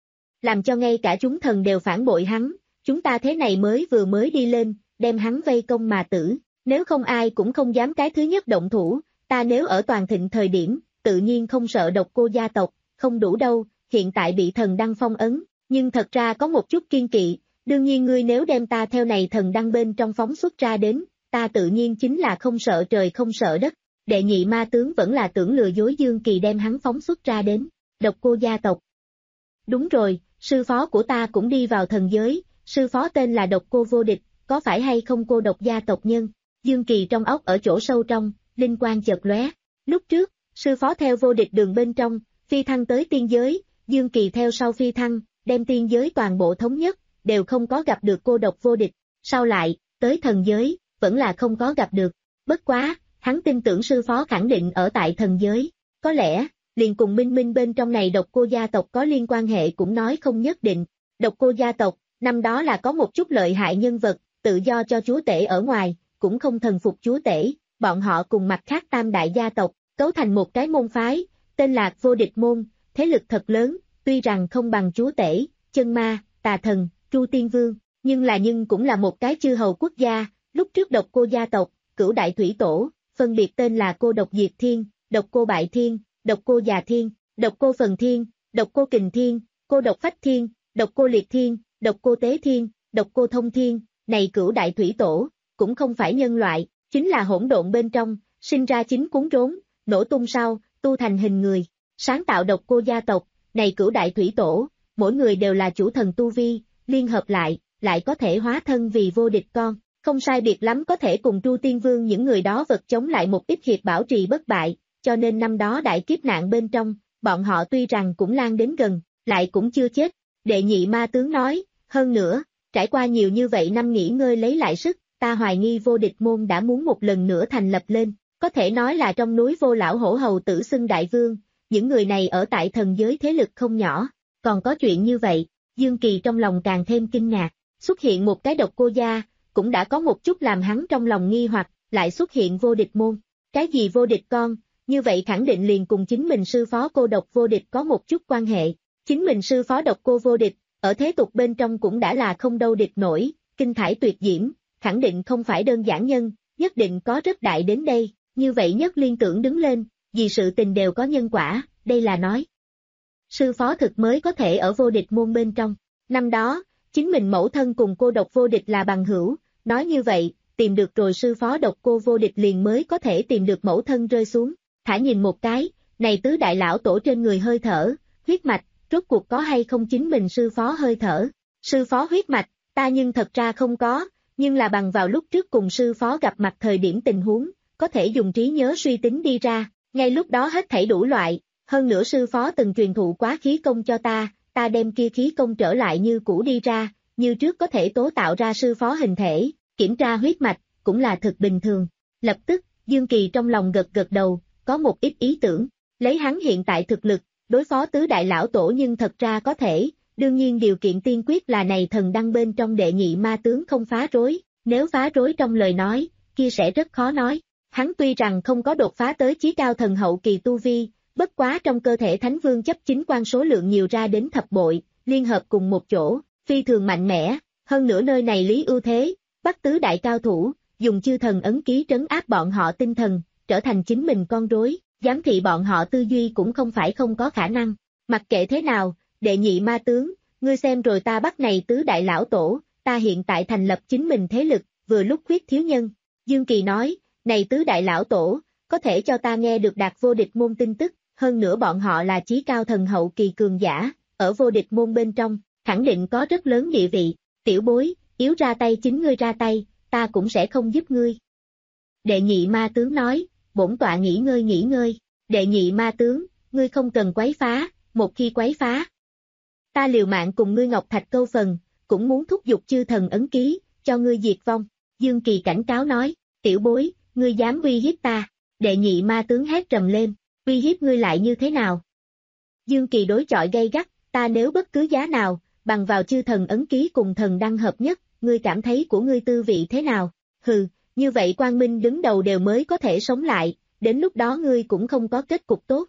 Làm cho ngay cả chúng thần đều phản bội hắn, chúng ta thế này mới vừa mới đi lên, đem hắn vây công mà tử, nếu không ai cũng không dám cái thứ nhất động thủ, ta nếu ở toàn thịnh thời điểm, tự nhiên không sợ độc cô gia tộc, không đủ đâu, hiện tại bị thần đăng phong ấn, nhưng thật ra có một chút kiên kỵ, đương nhiên ngươi nếu đem ta theo này thần đăng bên trong phóng xuất ra đến, ta tự nhiên chính là không sợ trời không sợ đất. Đệ nhị ma tướng vẫn là tưởng lừa dối Dương Kỳ đem hắn phóng xuất ra đến, độc cô gia tộc. Đúng rồi, sư phó của ta cũng đi vào thần giới, sư phó tên là độc cô vô địch, có phải hay không cô độc gia tộc nhân? Dương Kỳ trong óc ở chỗ sâu trong, linh quang chợt lóe. Lúc trước, sư phó theo vô địch đường bên trong, phi thăng tới tiên giới, Dương Kỳ theo sau phi thăng, đem tiên giới toàn bộ thống nhất, đều không có gặp được cô độc vô địch. Sau lại, tới thần giới, vẫn là không có gặp được. Bất quá, hắn tin tưởng sư phó khẳng định ở tại thần giới. Có lẽ, liền cùng Minh Minh bên trong này độc cô gia tộc có liên quan hệ cũng nói không nhất định. Độc cô gia tộc, năm đó là có một chút lợi hại nhân vật, tự do cho chúa tể ở ngoài, cũng không thần phục chúa tể, bọn họ cùng mặt khác tam đại gia tộc, cấu thành một cái môn phái, tên là Vô Địch Môn, thế lực thật lớn, tuy rằng không bằng chúa tể, chân ma, tà thần, Tru Tiên Vương, nhưng là nhưng cũng là một cái chư hầu quốc gia. Lúc trước độc cô gia tộc, cửu đại thủy tổ, phân biệt tên là cô độc diệt thiên, độc cô bại thiên, độc cô già thiên, độc cô phần thiên, độc cô kình thiên, cô độc phách thiên, độc cô liệt thiên, độc cô tế thiên, độc cô thông thiên, này cửu đại thủy tổ, cũng không phải nhân loại, chính là hỗn độn bên trong, sinh ra chính cuốn rốn, nổ tung sau, tu thành hình người, sáng tạo độc cô gia tộc, này cửu đại thủy tổ, mỗi người đều là chủ thần tu vi, liên hợp lại, lại có thể hóa thân vì vô địch con. Không sai biệt lắm có thể cùng Tru Tiên Vương những người đó vật chống lại một ít hiệp bảo trì bất bại, cho nên năm đó đại kiếp nạn bên trong, bọn họ tuy rằng cũng lan đến gần, lại cũng chưa chết. Đệ nhị ma tướng nói, hơn nữa, trải qua nhiều như vậy năm nghỉ ngơi lấy lại sức, ta hoài nghi vô địch môn đã muốn một lần nữa thành lập lên, có thể nói là trong núi vô lão hổ hầu tử xưng đại vương, những người này ở tại thần giới thế lực không nhỏ, còn có chuyện như vậy, Dương Kỳ trong lòng càng thêm kinh ngạc, xuất hiện một cái độc cô gia, cũng đã có một chút làm hắn trong lòng nghi hoặc, lại xuất hiện vô địch môn. Cái gì vô địch con, như vậy khẳng định liền cùng chính mình sư phó cô độc vô địch có một chút quan hệ. Chính mình sư phó độc cô vô địch, ở thế tục bên trong cũng đã là không đâu địch nổi, kinh thải tuyệt diễm, khẳng định không phải đơn giản nhân, nhất định có rất đại đến đây, như vậy nhất liên tưởng đứng lên, vì sự tình đều có nhân quả, đây là nói. Sư phó thực mới có thể ở vô địch môn bên trong, năm đó, chính mình mẫu thân cùng cô độc vô địch là bằng hữu, nói như vậy, tìm được rồi sư phó độc cô vô địch liền mới có thể tìm được mẫu thân rơi xuống, thả nhìn một cái, này tứ đại lão tổ trên người hơi thở, huyết mạch, rốt cuộc có hay không chính mình sư phó hơi thở, sư phó huyết mạch, ta nhưng thật ra không có, nhưng là bằng vào lúc trước cùng sư phó gặp mặt thời điểm tình huống, có thể dùng trí nhớ suy tính đi ra, ngay lúc đó hết thảy đủ loại, hơn nữa sư phó từng truyền thụ quá khí công cho ta, ta đem kia khí công trở lại như cũ đi ra, như trước có thể tố tạo ra sư phó hình thể, kiểm tra huyết mạch, cũng là thực bình thường. Lập tức, Dương Kỳ trong lòng gật gật đầu, có một ít ý tưởng, lấy hắn hiện tại thực lực, đối phó tứ đại lão tổ nhưng thật ra có thể, đương nhiên điều kiện tiên quyết là này thần đăng bên trong đệ nhị ma tướng không phá rối, nếu phá rối trong lời nói, kia sẽ rất khó nói. Hắn tuy rằng không có đột phá tới chí cao thần hậu kỳ tu vi, bất quá trong cơ thể thánh vương chấp chính quan số lượng nhiều ra đến thập bội, liên hợp cùng một chỗ, phi thường mạnh mẽ, hơn nữa nơi này lý ưu thế, bắt tứ đại cao thủ, dùng chư thần ấn ký trấn áp bọn họ tinh thần, trở thành chính mình con rối, giám thị bọn họ tư duy cũng không phải không có khả năng. Mặc kệ thế nào, đệ nhị ma tướng, ngươi xem rồi ta bắt này tứ đại lão tổ, ta hiện tại thành lập chính mình thế lực, vừa lúc khuyết thiếu nhân. Dương Kỳ nói, này tứ đại lão tổ, có thể cho ta nghe được đạt vô địch môn tin tức, hơn nữa bọn họ là chí cao thần hậu kỳ cường giả, ở vô địch môn bên trong, khẳng định có rất lớn địa vị. Tiểu bối, yếu ra tay chính ngươi ra tay, ta cũng sẽ không giúp ngươi. Đệ nhị ma tướng nói, bổn tọa nghỉ ngơi nghỉ ngơi, đệ nhị ma tướng, ngươi không cần quấy phá, một khi quấy phá. Ta liều mạng cùng ngươi Ngọc Thạch câu phần, cũng muốn thúc giục chư thần ấn ký, cho ngươi diệt vong. Dương Kỳ cảnh cáo nói, tiểu bối, ngươi dám uy hiếp ta, đệ nhị ma tướng hét trầm lên, uy hiếp ngươi lại như thế nào? Dương Kỳ đối chọi gay gắt, ta nếu bất cứ giá nào, bằng vào chư thần ấn ký cùng thần đăng hợp nhất, ngươi cảm thấy của ngươi tư vị thế nào? Hừ, như vậy quang minh đứng đầu đều mới có thể sống lại, đến lúc đó ngươi cũng không có kết cục tốt.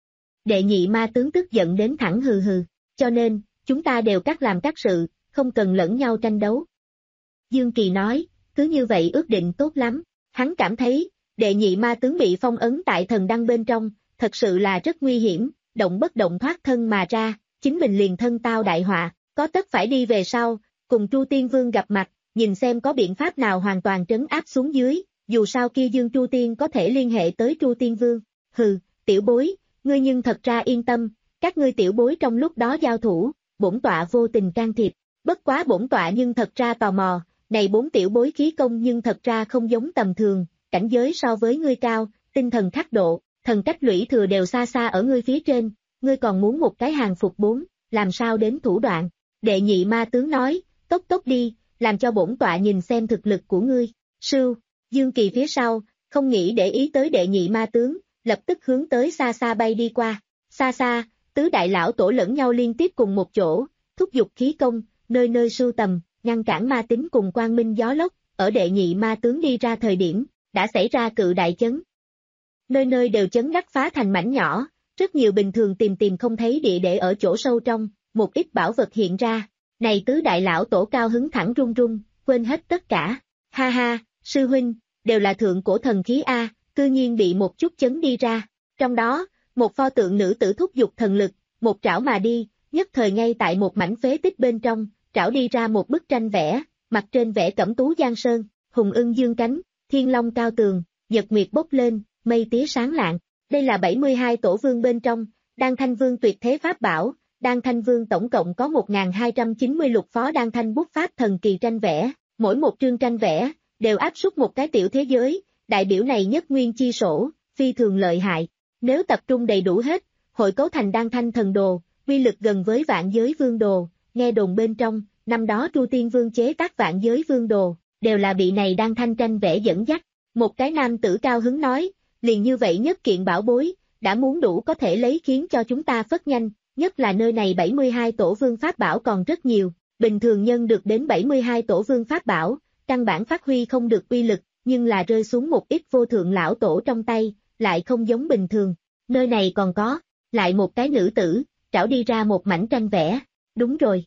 Đệ nhị ma tướng tức giận đến thẳng hừ hừ, cho nên, chúng ta đều cắt làm các sự, không cần lẫn nhau tranh đấu. Dương Kỳ nói, cứ như vậy ước định tốt lắm, hắn cảm thấy, đệ nhị ma tướng bị phong ấn tại thần đăng bên trong, thật sự là rất nguy hiểm, động bất động thoát thân mà ra, chính mình liền thân tao đại họa, có tất phải đi về sau, cùng Chu Tiên Vương gặp mặt, nhìn xem có biện pháp nào hoàn toàn trấn áp xuống dưới, dù sao kia Dương Chu Tiên có thể liên hệ tới Chu Tiên Vương. Hừ, tiểu bối, ngươi nhưng thật ra yên tâm, các ngươi tiểu bối trong lúc đó giao thủ, bổn tọa vô tình can thiệp, bất quá bổn tọa nhưng thật ra tò mò, này bốn tiểu bối khí công nhưng thật ra không giống tầm thường, cảnh giới so với ngươi cao, tinh thần khắc độ, thần cách lũy thừa đều xa xa ở ngươi phía trên, ngươi còn muốn một cái hàng phục bốn, làm sao đến thủ đoạn. Đệ nhị ma tướng nói, tốc tốc đi, làm cho bổn tọa nhìn xem thực lực của ngươi. Sưu, Dương Kỳ phía sau, không nghĩ để ý tới đệ nhị ma tướng, lập tức hướng tới xa xa bay đi qua. Xa xa, tứ đại lão tổ lẫn nhau liên tiếp cùng một chỗ, thúc giục khí công, nơi nơi sưu tầm, ngăn cản ma tính cùng quang minh gió lốc, ở đệ nhị ma tướng đi ra thời điểm, đã xảy ra cự đại chấn. Nơi nơi đều chấn đắc phá thành mảnh nhỏ, rất nhiều bình thường tìm tìm không thấy địa để ở chỗ sâu trong, một ít bảo vật hiện ra. Này tứ đại lão tổ cao hứng thẳng run run, quên hết tất cả. Ha ha, sư huynh, đều là thượng cổ thần khí A, cư nhiên bị một chút chấn đi ra. Trong đó, một pho tượng nữ tử thúc giục thần lực, một trảo mà đi, nhất thời ngay tại một mảnh phế tích bên trong, trảo đi ra một bức tranh vẽ, mặt trên vẽ cẩm tú giang sơn, hùng ưng dương cánh, thiên long cao tường, nhật nguyệt bốc lên, mây tía sáng lạng. Đây là bảy mươi hai tổ vương bên trong, Đan Thanh Vương tuyệt thế pháp bảo. Đan Thanh Vương tổng cộng có một nghìn hai trăm chín mươi lục phó Đan Thanh bút pháp thần kỳ tranh vẽ, mỗi một chương tranh vẽ, đều áp suất một cái tiểu thế giới, đại biểu này nhất nguyên chi sổ, phi thường lợi hại. Nếu tập trung đầy đủ hết, hội cấu thành Đan Thanh thần đồ, uy lực gần với vạn giới vương đồ, nghe đồn bên trong, năm đó Chu Tiên Vương chế tác vạn giới vương đồ, đều là bị này Đan Thanh tranh vẽ dẫn dắt. Một cái nam tử cao hứng nói, liền như vậy nhất kiện bảo bối, đã muốn đủ có thể lấy khiến cho chúng ta phất nhanh. Nhất là nơi này bảy mươi hai tổ vương pháp bảo còn rất nhiều, bình thường nhân được đến bảy mươi hai tổ vương pháp bảo, căn bản phát huy không được uy lực, nhưng là rơi xuống một ít vô thượng lão tổ trong tay, lại không giống bình thường. Nơi này còn có, lại một cái nữ tử, trảo đi ra một mảnh tranh vẽ, đúng rồi.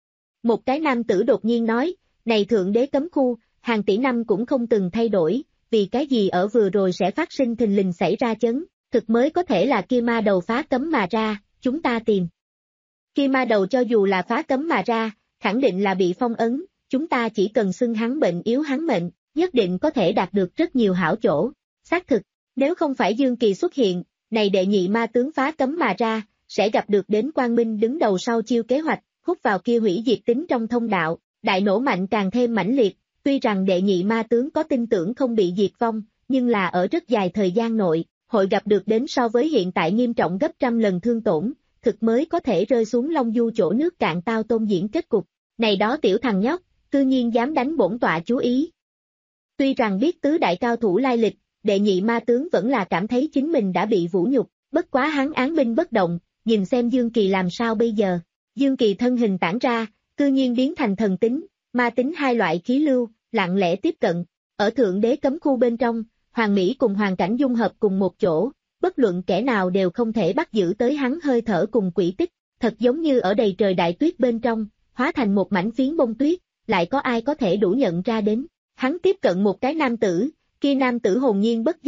Một cái nam tử đột nhiên nói, này thượng đế cấm khu, hàng tỷ năm cũng không từng thay đổi, vì cái gì ở vừa rồi sẽ phát sinh thình lình xảy ra chấn, thực mới có thể là kia ma đầu phá cấm mà ra. Chúng ta tìm. Khi ma đầu cho dù là phá cấm mà ra, khẳng định là bị phong ấn, chúng ta chỉ cần xưng hắn bệnh yếu hắn mệnh, nhất định có thể đạt được rất nhiều hảo chỗ. Xác thực, nếu không phải Dương Kỳ xuất hiện, này đệ nhị ma tướng phá cấm mà ra, sẽ gặp được đến quang minh đứng đầu sau chiêu kế hoạch, hút vào kia hủy diệt tính trong thông đạo, đại nổ mạnh càng thêm mãnh liệt, tuy rằng đệ nhị ma tướng có tin tưởng không bị diệt vong, nhưng là ở rất dài thời gian nội, hội gặp được đến so với hiện tại nghiêm trọng gấp trăm lần thương tổn, thực mới có thể rơi xuống Long Du chỗ nước cạn tao tôn diễn kết cục. Này đó tiểu thằng nhóc, cư nhiên dám đánh bổn tọa chú ý. Tuy rằng biết tứ đại cao thủ lai lịch, đệ nhị ma tướng vẫn là cảm thấy chính mình đã bị vũ nhục, bất quá hắn án binh bất động, nhìn xem Dương Kỳ làm sao bây giờ. Dương Kỳ thân hình tản ra, cư nhiên biến thành thần tính, ma tính hai loại khí lưu, lặng lẽ tiếp cận. Ở thượng đế cấm khu bên trong, Hoàng Mỹ cùng Hoàng Cảnh dung hợp cùng một chỗ, bất luận kẻ nào đều không thể bắt giữ tới hắn hơi thở cùng quỷ tích, thật giống như ở đầy trời đại tuyết bên trong, hóa thành một mảnh phiến bông tuyết, lại có ai có thể đủ nhận ra đến. Hắn tiếp cận một cái nam tử, kia nam tử hồn nhiên bất giác,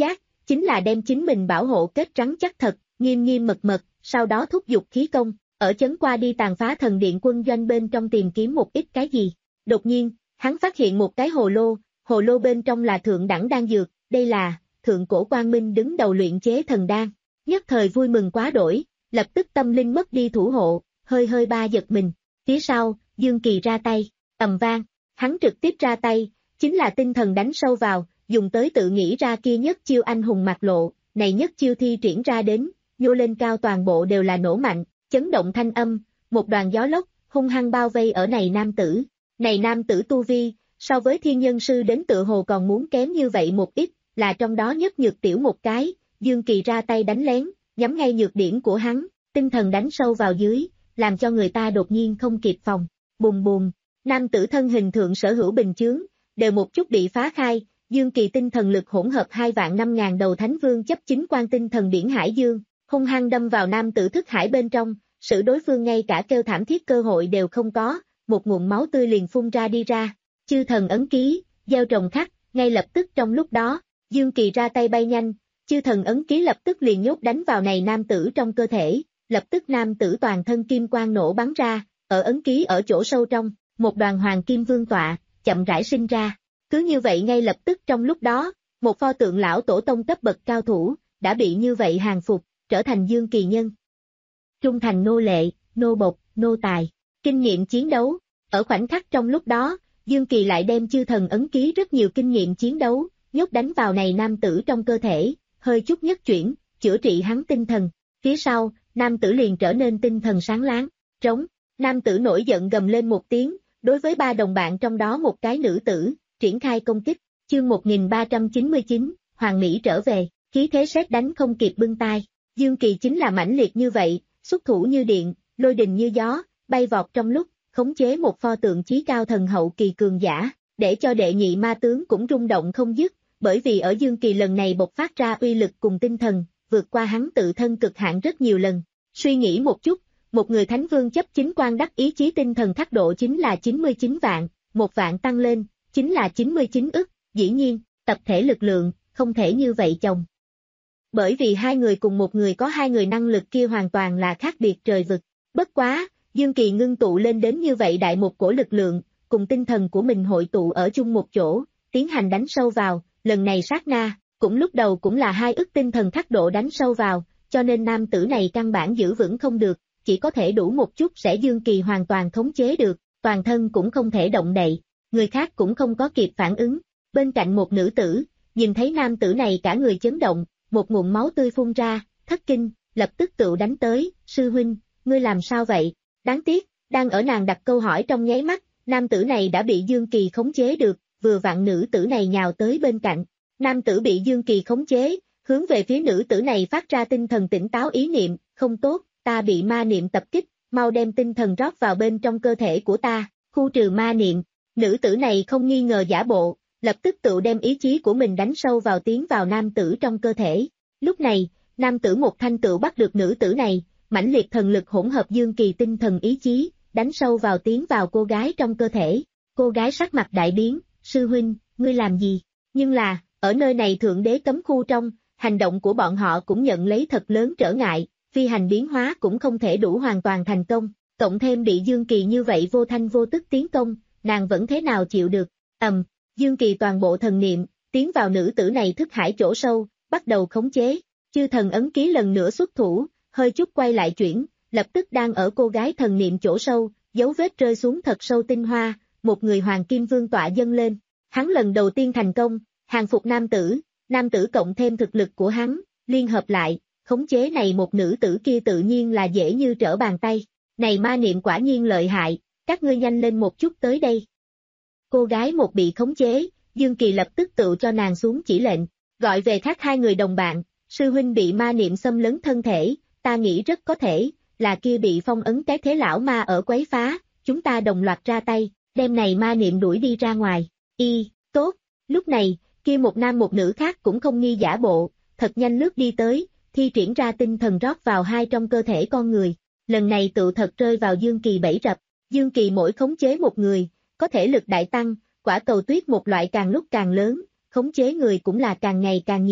chính là đem chính mình bảo hộ kết rắn chắc thật, nghiêm nghiêm mật mật, sau đó thúc giục khí công, ở chấn qua đi tàn phá thần điện quân doanh bên trong tìm kiếm một ít cái gì. Đột nhiên, hắn phát hiện một cái hồ lô, hồ lô bên trong là thượng đẳng đan dược, đây là thượng cổ Quang Minh đứng đầu luyện chế thần đan. Nhất thời vui mừng quá đổi, lập tức tâm linh mất đi thủ hộ, hơi hơi ba giật mình. Phía sau, Dương Kỳ ra tay, ầm vang, hắn trực tiếp ra tay, chính là tinh thần đánh sâu vào, dùng tới tự nghĩ ra kia nhất chiêu anh hùng mạc lộ, này nhất chiêu thi triển ra đến, nhô lên cao toàn bộ đều là nổ mạnh, chấn động thanh âm, một đoàn gió lốc, hung hăng bao vây ở này nam tử. Này nam tử tu vi, so với thiên nhân sư đến tựa hồ còn muốn kém như vậy một ít, là trong đó nhất nhược tiểu một cái, Dương Kỳ ra tay đánh lén, nhắm ngay nhược điểm của hắn, tinh thần đánh sâu vào dưới, làm cho người ta đột nhiên không kịp phòng. Bùm bùm, nam tử thân hình thượng sở hữu bình chướng, đều một chút bị phá khai, Dương Kỳ tinh thần lực hỗn hợp hai vạn năm ngàn đầu thánh vương chấp chính quan tinh thần biển hải dương, hung hăng đâm vào nam tử thức hải bên trong,使đối phương ngay cả kêu thảm thiết cơ hội đều không có, một nguồn máu tươi liền phun ra đi ra. Chư thần ấn ký, gieo trồng khắc, ngay lập tức trong lúc đó, Dương Kỳ ra tay bay nhanh, chư thần ấn ký lập tức liền nhốt đánh vào này nam tử trong cơ thể, lập tức nam tử toàn thân kim quang nổ bắn ra, ở ấn ký ở chỗ sâu trong, một đoàn hoàng kim vương tọa, chậm rãi sinh ra. Cứ như vậy ngay lập tức trong lúc đó, một pho tượng lão tổ tông cấp bậc cao thủ, đã bị như vậy hàng phục, trở thành Dương Kỳ nhân. Trung thành nô lệ, nô bộc, nô tài, kinh nghiệm chiến đấu, ở khoảnh khắc trong lúc đó, Dương Kỳ lại đem chư thần ấn ký rất nhiều kinh nghiệm chiến đấu, nhốt đánh vào này nam tử trong cơ thể, hơi chút nhất chuyển, chữa trị hắn tinh thần. Phía sau, nam tử liền trở nên tinh thần sáng láng, trống, nam tử nổi giận gầm lên một tiếng, đối với ba đồng bạn trong đó một cái nữ tử, triển khai công kích. Chương một nghìn ba trăm chín mươi chín, Hoàng Mỹ trở về, khí thế sét đánh không kịp bưng tai. Dương Kỳ chính là mãnh liệt như vậy, xuất thủ như điện, lôi đình như gió, bay vọt trong lúc, khống chế một pho tượng chí cao thần hậu kỳ cường giả, để cho đệ nhị ma tướng cũng rung động không dứt, bởi vì ở Dương Kỳ lần này bộc phát ra uy lực cùng tinh thần, vượt qua hắn tự thân cực hạn rất nhiều lần. Suy nghĩ một chút, một người thánh vương chấp chính quan đắc ý chí tinh thần thác độ chính là chín mươi chín vạn, một vạn tăng lên, chính là chín mươi chín ức, dĩ nhiên, tập thể lực lượng, không thể như vậy chồng. Bởi vì hai người cùng một người có hai người năng lực kia hoàn toàn là khác biệt trời vực. Bất quá, Dương Kỳ ngưng tụ lên đến như vậy đại một cổ lực lượng, cùng tinh thần của mình hội tụ ở chung một chỗ, tiến hành đánh sâu vào, lần này sát na, cũng lúc đầu cũng là hai ức tinh thần thác độ đánh sâu vào, cho nên nam tử này căn bản giữ vững không được, chỉ có thể đủ một chút sẽ Dương Kỳ hoàn toàn khống chế được, toàn thân cũng không thể động đậy, người khác cũng không có kịp phản ứng. Bên cạnh một nữ tử, nhìn thấy nam tử này cả người chấn động, một nguồn máu tươi phun ra, thất kinh, lập tức tự đánh tới, sư huynh, ngươi làm sao vậy? Đáng tiếc, đang ở nàng đặt câu hỏi trong nháy mắt, nam tử này đã bị Dương Kỳ khống chế được, vừa vặn nữ tử này nhào tới bên cạnh. Nam tử bị Dương Kỳ khống chế, hướng về phía nữ tử này phát ra tinh thần tỉnh táo ý niệm, không tốt, ta bị ma niệm tập kích, mau đem tinh thần rót vào bên trong cơ thể của ta, khu trừ ma niệm. Nữ tử này không nghi ngờ giả bộ, lập tức tự đem ý chí của mình đánh sâu vào tiến vào nam tử trong cơ thể. Lúc này, nam tử một thanh tự bắt được nữ tử này, mãnh liệt thần lực hỗn hợp Dương Kỳ tinh thần ý chí, đánh sâu vào tiến vào cô gái trong cơ thể. Cô gái sắc mặt đại biến, sư huynh, ngươi làm gì? Nhưng là, ở nơi này thượng đế cấm khu trong, hành động của bọn họ cũng nhận lấy thật lớn trở ngại, phi hành biến hóa cũng không thể đủ hoàn toàn thành công, cộng thêm bị Dương Kỳ như vậy vô thanh vô tức tiến công, nàng vẫn thế nào chịu được. Ầm, um, Dương Kỳ toàn bộ thần niệm, tiến vào nữ tử này thức hải chỗ sâu, bắt đầu khống chế, chư thần ấn ký lần nữa xuất thủ, hơi chút quay lại chuyển, lập tức đang ở cô gái thần niệm chỗ sâu, dấu vết rơi xuống thật sâu tinh hoa, một người hoàng kim vương tọa dâng lên, hắn lần đầu tiên thành công, hàng phục nam tử, nam tử cộng thêm thực lực của hắn, liên hợp lại, khống chế này một nữ tử kia tự nhiên là dễ như trở bàn tay, này ma niệm quả nhiên lợi hại, các ngươi nhanh lên một chút tới đây. Cô gái một bị khống chế, Dương Kỳ lập tức tự cho nàng xuống chỉ lệnh, gọi về khác hai người đồng bạn, sư huynh bị ma niệm xâm lấn thân thể, ta nghĩ rất có thể, là kia bị phong ấn cái thế lão ma ở quấy phá, chúng ta đồng loạt ra tay, đem này ma niệm đuổi đi ra ngoài. Y, tốt, lúc này, kia một nam một nữ khác cũng không nghi giả bộ, thật nhanh lướt đi tới, thi triển ra tinh thần rót vào hai trong cơ thể con người, lần này tự thật rơi vào Dương Kỳ bẫy rập, Dương Kỳ mỗi khống chế một người, có thể lực đại tăng, quả cầu tuyết một loại càng lúc càng lớn, khống chế người cũng là càng ngày càng nhiều,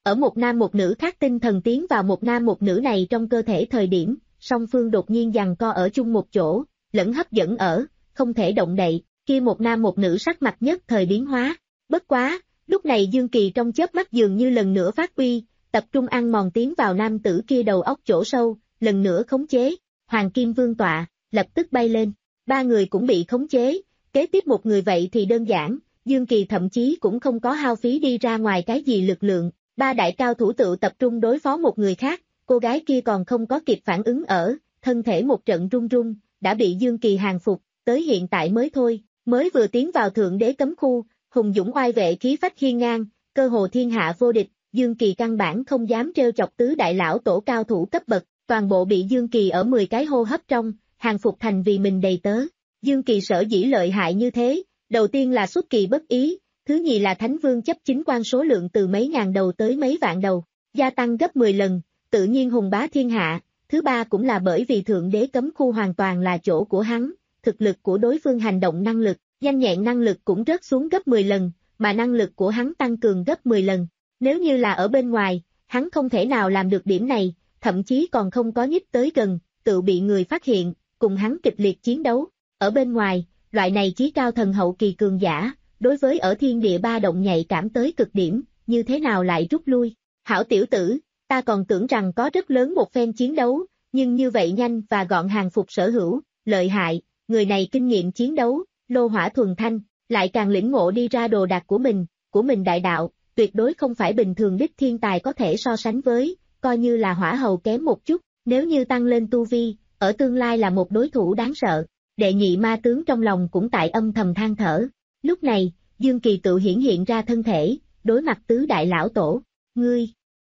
Ở một nam một nữ khác tinh thần tiến vào một nam một nữ này trong cơ thể thời điểm, song phương đột nhiên giằng co ở chung một chỗ, lẫn hấp dẫn ở, không thể động đậy, kia một nam một nữ sắc mặt nhất thời biến hóa. Bất quá, lúc này Dương Kỳ trong chớp mắt dường như lần nữa phát uy, tập trung ăn mòn tiến vào nam tử kia đầu óc chỗ sâu, lần nữa khống chế, Hoàng Kim Vương tọa, lập tức bay lên, ba người cũng bị khống chế, kế tiếp một người vậy thì đơn giản, Dương Kỳ thậm chí cũng không có hao phí đi ra ngoài cái gì lực lượng, ba đại cao thủ tự tập trung đối phó một người khác, cô gái kia còn không có kịp phản ứng ở, thân thể một trận run run, đã bị Dương Kỳ hàng phục, tới hiện tại mới thôi, mới vừa tiến vào thượng đế cấm khu, hùng dũng oai vệ khí phách hiên ngang, cơ hồ thiên hạ vô địch, Dương Kỳ căn bản không dám trêu chọc tứ đại lão tổ cao thủ cấp bậc, toàn bộ bị Dương Kỳ ở mười cái hô hấp trong, hàng phục thành vì mình đầy tớ. Dương Kỳ sở dĩ lợi hại như thế, đầu tiên là xuất kỳ bất ý, thứ nhì là Thánh Vương chấp chính quan số lượng từ mấy ngàn đầu tới mấy vạn đầu, gia tăng gấp mười lần, tự nhiên hùng bá thiên hạ, thứ ba cũng là bởi vì thượng đế cấm khu hoàn toàn là chỗ của hắn, thực lực của đối phương hành động năng lực, nhanh nhẹn năng lực cũng rớt xuống gấp mười lần, mà năng lực của hắn tăng cường gấp mười lần. Nếu như là ở bên ngoài, hắn không thể nào làm được điểm này, thậm chí còn không có nhích tới gần, tự bị người phát hiện, cùng hắn kịch liệt chiến đấu. Ở bên ngoài, loại này chí cao thần hậu kỳ cường giả, đối với ở thiên địa ba động nhạy cảm tới cực điểm, như thế nào lại rút lui. Hảo tiểu tử, ta còn tưởng rằng có rất lớn một phen chiến đấu, nhưng như vậy nhanh và gọn hàng phục sở hữu, lợi hại, người này kinh nghiệm chiến đấu, lô hỏa thuần thanh, lại càng lĩnh ngộ đi ra đồ đạc của mình, của mình đại đạo, tuyệt đối không phải bình thường đích thiên tài có thể so sánh với, coi như là hỏa hầu kém một chút, nếu như tăng lên tu vi, ở tương lai là một đối thủ đáng sợ. Đệ nhị ma tướng trong lòng cũng tại âm thầm than thở. Lúc này, Dương Kỳ tự hiển hiện ra thân thể, đối mặt tứ đại lão tổ, ngươi.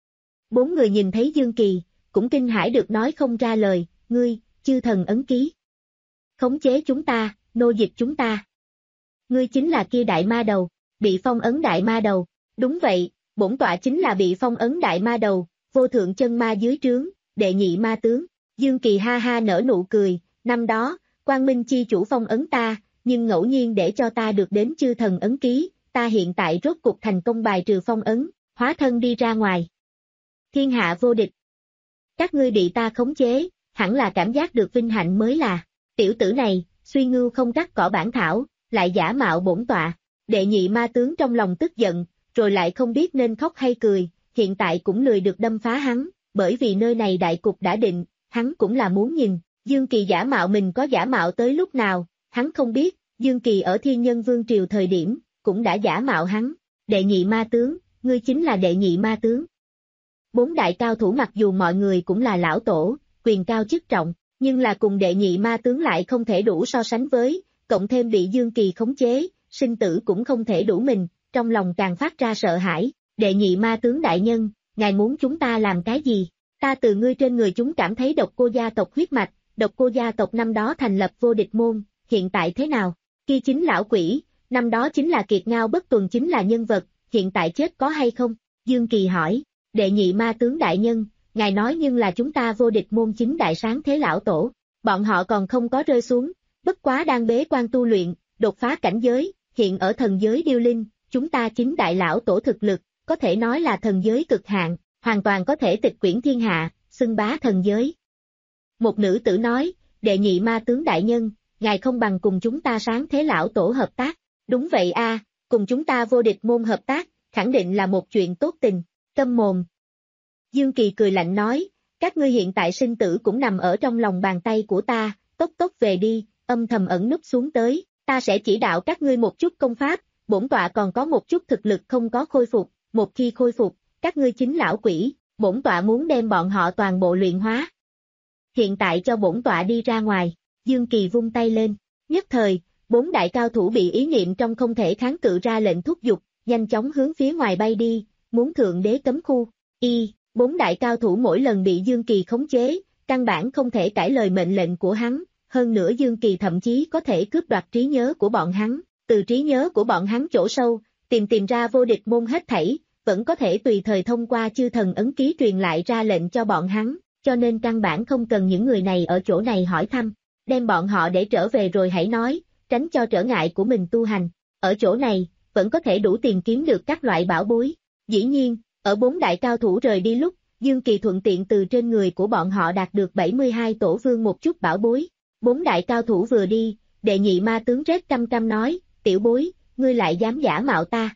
Bốn người nhìn thấy Dương Kỳ, cũng kinh hãi được nói không ra lời, ngươi, chư thần ấn ký. Khống chế chúng ta, nô dịch chúng ta. Ngươi chính là kia đại ma đầu, bị phong ấn đại ma đầu. Đúng vậy, bổn tọa chính là bị phong ấn đại ma đầu, vô thượng chân ma dưới trướng, đệ nhị ma tướng. Dương Kỳ ha ha nở nụ cười, năm đó, Quang Minh chi chủ phong ấn ta, nhưng ngẫu nhiên để cho ta được đến chư thần ấn ký, ta hiện tại rốt cục thành công bài trừ phong ấn, hóa thân đi ra ngoài. Thiên hạ vô địch. Các ngươi bị ta khống chế, hẳn là cảm giác được vinh hạnh mới là. Tiểu tử này, suy ngưu không cắt cỏ bản thảo, lại giả mạo bổn tọa. Đệ nhị ma tướng trong lòng tức giận, rồi lại không biết nên khóc hay cười, hiện tại cũng lười được đâm phá hắn, bởi vì nơi này đại cục đã định, hắn cũng là muốn nhìn. Dương Kỳ giả mạo mình có giả mạo tới lúc nào, hắn không biết, Dương Kỳ ở Thiên Nhân Vương Triều thời điểm, cũng đã giả mạo hắn. Đệ nhị ma tướng, ngươi chính là đệ nhị ma tướng. Bốn đại cao thủ mặc dù mọi người cũng là lão tổ, quyền cao chức trọng, nhưng là cùng đệ nhị ma tướng lại không thể đủ so sánh với, cộng thêm bị Dương Kỳ khống chế, sinh tử cũng không thể đủ mình, trong lòng càng phát ra sợ hãi. Đệ nhị ma tướng đại nhân, ngài muốn chúng ta làm cái gì? Ta từ ngươi trên người chúng cảm thấy độc cô gia tộc huyết mạch. Độc cô gia tộc năm đó thành lập vô địch môn, hiện tại thế nào? Kia chính lão quỷ, năm đó chính là kiệt ngao bất tuần chính là nhân vật, hiện tại chết có hay không? Dương Kỳ hỏi, đệ nhị ma tướng đại nhân, ngài nói nhưng là chúng ta vô địch môn chính đại sáng thế lão tổ, bọn họ còn không có rơi xuống, bất quá đang bế quan tu luyện, đột phá cảnh giới, hiện ở thần giới điêu linh, chúng ta chính đại lão tổ thực lực, có thể nói là thần giới cực hạn, hoàn toàn có thể tịch quyển thiên hạ, xưng bá thần giới. Một nữ tử nói, đệ nhị ma tướng đại nhân, ngài không bằng cùng chúng ta sáng thế lão tổ hợp tác. Đúng vậy a, cùng chúng ta vô địch môn hợp tác, khẳng định là một chuyện tốt tình. Câm mồm. Dương Kỳ cười lạnh nói, các ngươi hiện tại sinh tử cũng nằm ở trong lòng bàn tay của ta, tốc tốc về đi, âm thầm ẩn núp xuống tới, ta sẽ chỉ đạo các ngươi một chút công pháp, bổn tọa còn có một chút thực lực không có khôi phục, một khi khôi phục, các ngươi chính lão quỷ, bổn tọa muốn đem bọn họ toàn bộ luyện hóa. Hiện tại cho bổn tọa đi ra ngoài, Dương Kỳ vung tay lên, nhất thời, bốn đại cao thủ bị ý niệm trong không thể kháng cự ra lệnh thúc giục, nhanh chóng hướng phía ngoài bay đi, muốn thượng đế cấm khu. Y, bốn đại cao thủ mỗi lần bị Dương Kỳ khống chế, căn bản không thể cãi lời mệnh lệnh của hắn, hơn nữa Dương Kỳ thậm chí có thể cướp đoạt trí nhớ của bọn hắn, từ trí nhớ của bọn hắn chỗ sâu, tìm tìm ra vô địch môn hết thảy, vẫn có thể tùy thời thông qua chư thần ấn ký truyền lại ra lệnh cho bọn hắn, cho nên căn bản không cần những người này ở chỗ này hỏi thăm, đem bọn họ để trở về rồi hãy nói, tránh cho trở ngại của mình tu hành, ở chỗ này, vẫn có thể đủ tìm kiếm được các loại bảo bối. Dĩ nhiên, Ở bốn đại cao thủ rời đi lúc, Dương Kỳ thuận tiện từ trên người của bọn họ đạt được bảy mươi hai tổ vương một chút bảo bối. Bốn đại cao thủ vừa đi, đệ nhị ma tướng rét căm căm nói, tiểu bối, ngươi lại dám giả mạo ta.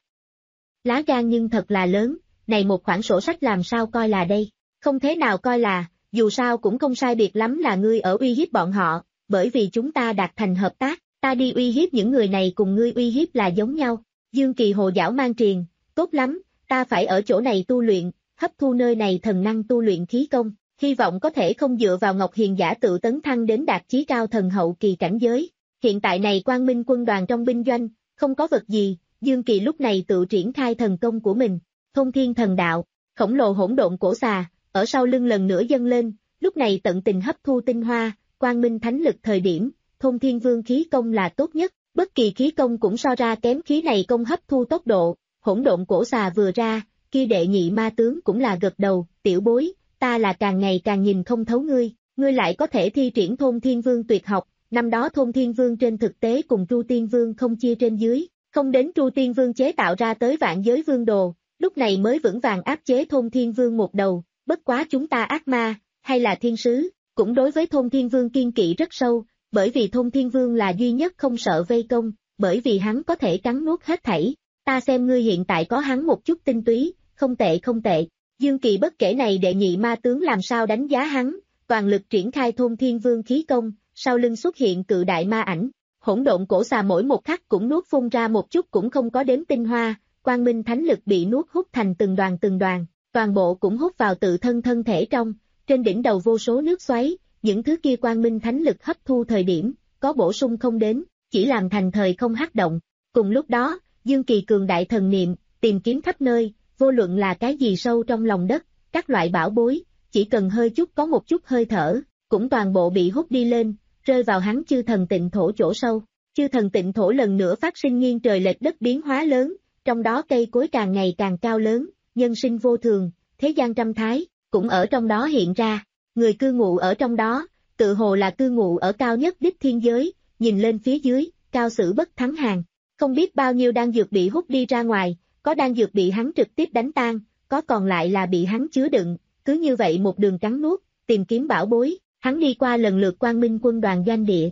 Lá gan nhưng thật là lớn, này một khoản sổ sách làm sao coi là đây, không thế nào coi là, dù sao cũng không sai biệt lắm là ngươi ở uy hiếp bọn họ, bởi vì chúng ta đạt thành hợp tác, ta đi uy hiếp những người này cùng ngươi uy hiếp là giống nhau. Dương Kỳ hồ dảo mang triền, tốt lắm, ta phải ở chỗ này tu luyện, hấp thu nơi này thần năng tu luyện khí công, hy vọng có thể không dựa vào Ngọc Hiền giả tự tấn thăng đến đạt chí cao thần hậu kỳ cảnh giới. Hiện tại này Quang Minh quân đoàn trong binh doanh, không có vật gì, Dương Kỳ lúc này tự triển khai thần công của mình, Thôn Thiên Thần Đạo, khổng lồ hỗn độn cổ xà, ở sau lưng lần nữa dâng lên, lúc này tận tình hấp thu tinh hoa, Quang Minh thánh lực thời điểm, Thôn Thiên Vương khí công là tốt nhất, bất kỳ khí công cũng so ra kém khí này công hấp thu tốc độ, hỗn độn cổ xà vừa ra, kia đệ nhị ma tướng cũng là gật đầu, tiểu bối, ta là càng ngày càng nhìn không thấu ngươi, ngươi lại có thể thi triển Thôn Thiên Vương tuyệt học, năm đó Thôn Thiên Vương trên thực tế cùng Tru Tiên Vương không chia trên dưới, không đến Tru Tiên Vương chế tạo ra tới vạn giới vương đồ, lúc này mới vững vàng áp chế Thôn Thiên Vương một đầu, bất quá chúng ta ác ma, hay là thiên sứ, cũng đối với Thôn Thiên Vương kiên kỵ rất sâu, bởi vì Thôn Thiên Vương là duy nhất không sợ vây công, bởi vì hắn có thể cắn nuốt hết thảy, ta xem ngươi hiện tại có hắn một chút tinh túy, không tệ không tệ, Dương Kỳ bất kể này đệ nhị ma tướng làm sao đánh giá hắn, toàn lực triển khai Thôn Thiên Vương khí công, sau lưng xuất hiện cự đại ma ảnh, hỗn độn cổ xà mỗi một khắc cũng nuốt phun ra một chút cũng không có đếm tinh hoa, Quang Minh thánh lực bị nuốt hút thành từng đoàn từng đoàn, toàn bộ cũng hút vào tự thân thân thể trong, trên đỉnh đầu vô số nước xoáy, những thứ kia Quang Minh thánh lực hấp thu thời điểm, có bổ sung không đến, chỉ làm thành thời không hắc động. Cùng lúc đó, Dương Kỳ cường đại thần niệm, tìm kiếm khắp nơi, vô luận là cái gì sâu trong lòng đất, các loại bảo bối, chỉ cần hơi chút có một chút hơi thở, cũng toàn bộ bị hút đi lên, rơi vào hắn chư thần tịnh thổ chỗ sâu. Chư thần tịnh thổ lần nữa phát sinh nghiêng trời lệch đất biến hóa lớn, trong đó cây cối càng ngày càng cao lớn, nhân sinh vô thường, thế gian trăm thái, cũng ở trong đó hiện ra, người cư ngụ ở trong đó, tự hồ là cư ngụ ở cao nhất đích thiên giới, nhìn lên phía dưới, cao sử bất thắng hàng, không biết bao nhiêu đan dược bị hút đi ra ngoài, có đan dược bị hắn trực tiếp đánh tan, có còn lại là bị hắn chứa đựng, cứ như vậy một đường cắn nuốt, tìm kiếm bảo bối, hắn đi qua lần lượt Quang Minh quân đoàn doanh địa.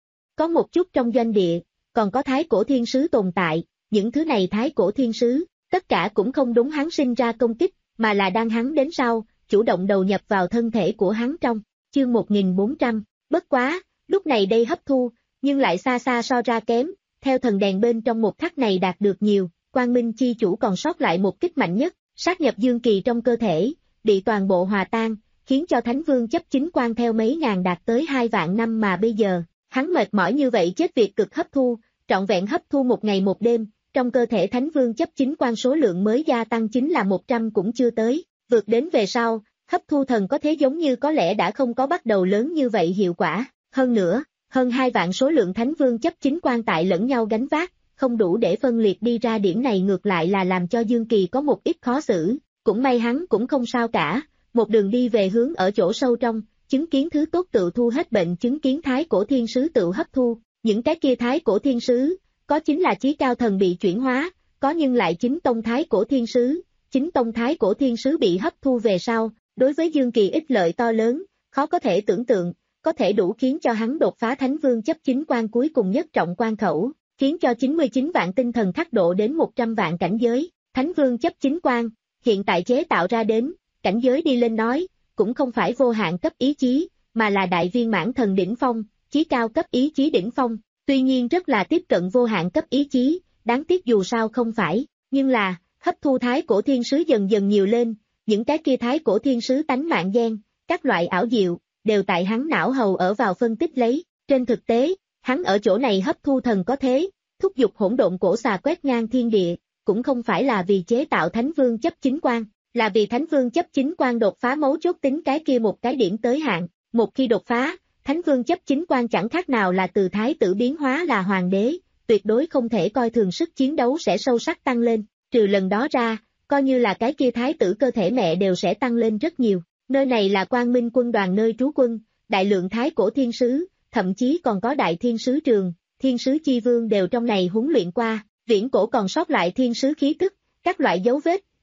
Có một chút trong doanh địa, còn có thái cổ thiên sứ tồn tại, những thứ này thái cổ thiên sứ, tất cả cũng không đúng hắn sinh ra công kích, mà là đang hắn đến sau, chủ động đầu nhập vào thân thể của hắn trong, chương một nghìn bốn trăm, bất quá, lúc này đây hấp thu, nhưng lại xa xa so ra kém, theo thần đèn bên trong một khắc này đạt được nhiều, Quang Minh chi chủ còn sót lại một kích mạnh nhất, sát nhập Dương Kỳ trong cơ thể, bị toàn bộ hòa tan, khiến cho Thánh Vương chấp chính quan theo mấy ngàn đạt tới hai vạn năm mà bây giờ, hắn mệt mỏi như vậy chết việc cực hấp thu, trọn vẹn hấp thu một ngày một đêm, trong cơ thể Thánh Vương chấp chính quan số lượng mới gia tăng chính là một trăm cũng chưa tới, vượt đến về sau, hấp thu thần có thế giống như có lẽ đã không có bắt đầu lớn như vậy hiệu quả, hơn nữa, hơn hai vạn số lượng Thánh Vương chấp chính quan tại lẫn nhau gánh vác, không đủ để phân liệt đi ra điểm này ngược lại là làm cho Dương Kỳ có một ít khó xử, cũng may hắn cũng không sao cả, một đường đi về hướng ở chỗ sâu trong, chứng kiến thứ tốt tự thu hết bệnh, chứng kiến thái cổ thiên sứ tự hấp thu, những cái kia thái cổ thiên sứ, có chính là chí cao thần bị chuyển hóa, có nhưng lại chính tông thái cổ thiên sứ, chính tông thái cổ thiên sứ bị hấp thu về sau, đối với Dương Kỳ ích lợi to lớn, khó có thể tưởng tượng, có thể đủ khiến cho hắn đột phá Thánh Vương chấp chính quan cuối cùng nhất trọng quan khẩu, khiến cho chín mươi chín vạn tinh thần khắc độ đến một trăm vạn cảnh giới, Thánh Vương chấp chính quan, hiện tại chế tạo ra đến, cảnh giới đi lên nói, cũng không phải vô hạn cấp ý chí, mà là đại viên mãn thần đỉnh phong, chí cao cấp ý chí đỉnh phong, tuy nhiên rất là tiếp cận vô hạn cấp ý chí, đáng tiếc dù sao không phải, nhưng là, hấp thu thái cổ thiên sứ dần dần nhiều lên, những cái kia thái cổ thiên sứ tánh mạng gen, các loại ảo diệu, đều tại hắn não hầu ở vào phân tích lấy, trên thực tế, hắn ở chỗ này hấp thu thần có thế, thúc giục hỗn độn cổ xà quét ngang thiên địa, cũng không phải là vì chế tạo Thánh Vương chấp chính quan, là vì Thánh Vương chấp chính quan đột phá mấu chốt tính cái kia một cái điểm tới hạn, một khi đột phá, Thánh Vương chấp chính quan chẳng khác nào là từ thái tử biến hóa là hoàng đế, tuyệt đối không thể coi thường sức chiến đấu sẽ sâu sắc tăng lên, trừ lần đó ra, coi như là cái kia thái tử cơ thể mẹ đều sẽ tăng lên rất nhiều, nơi này là Quang Minh quân đoàn nơi trú quân, đại lượng thái cổ thiên sứ, thậm chí còn có đại thiên sứ trường, thiên sứ chi vương đều trong này huấn luyện qua, viễn cổ còn sót lại thiên sứ khí tức, các loại dấu vết,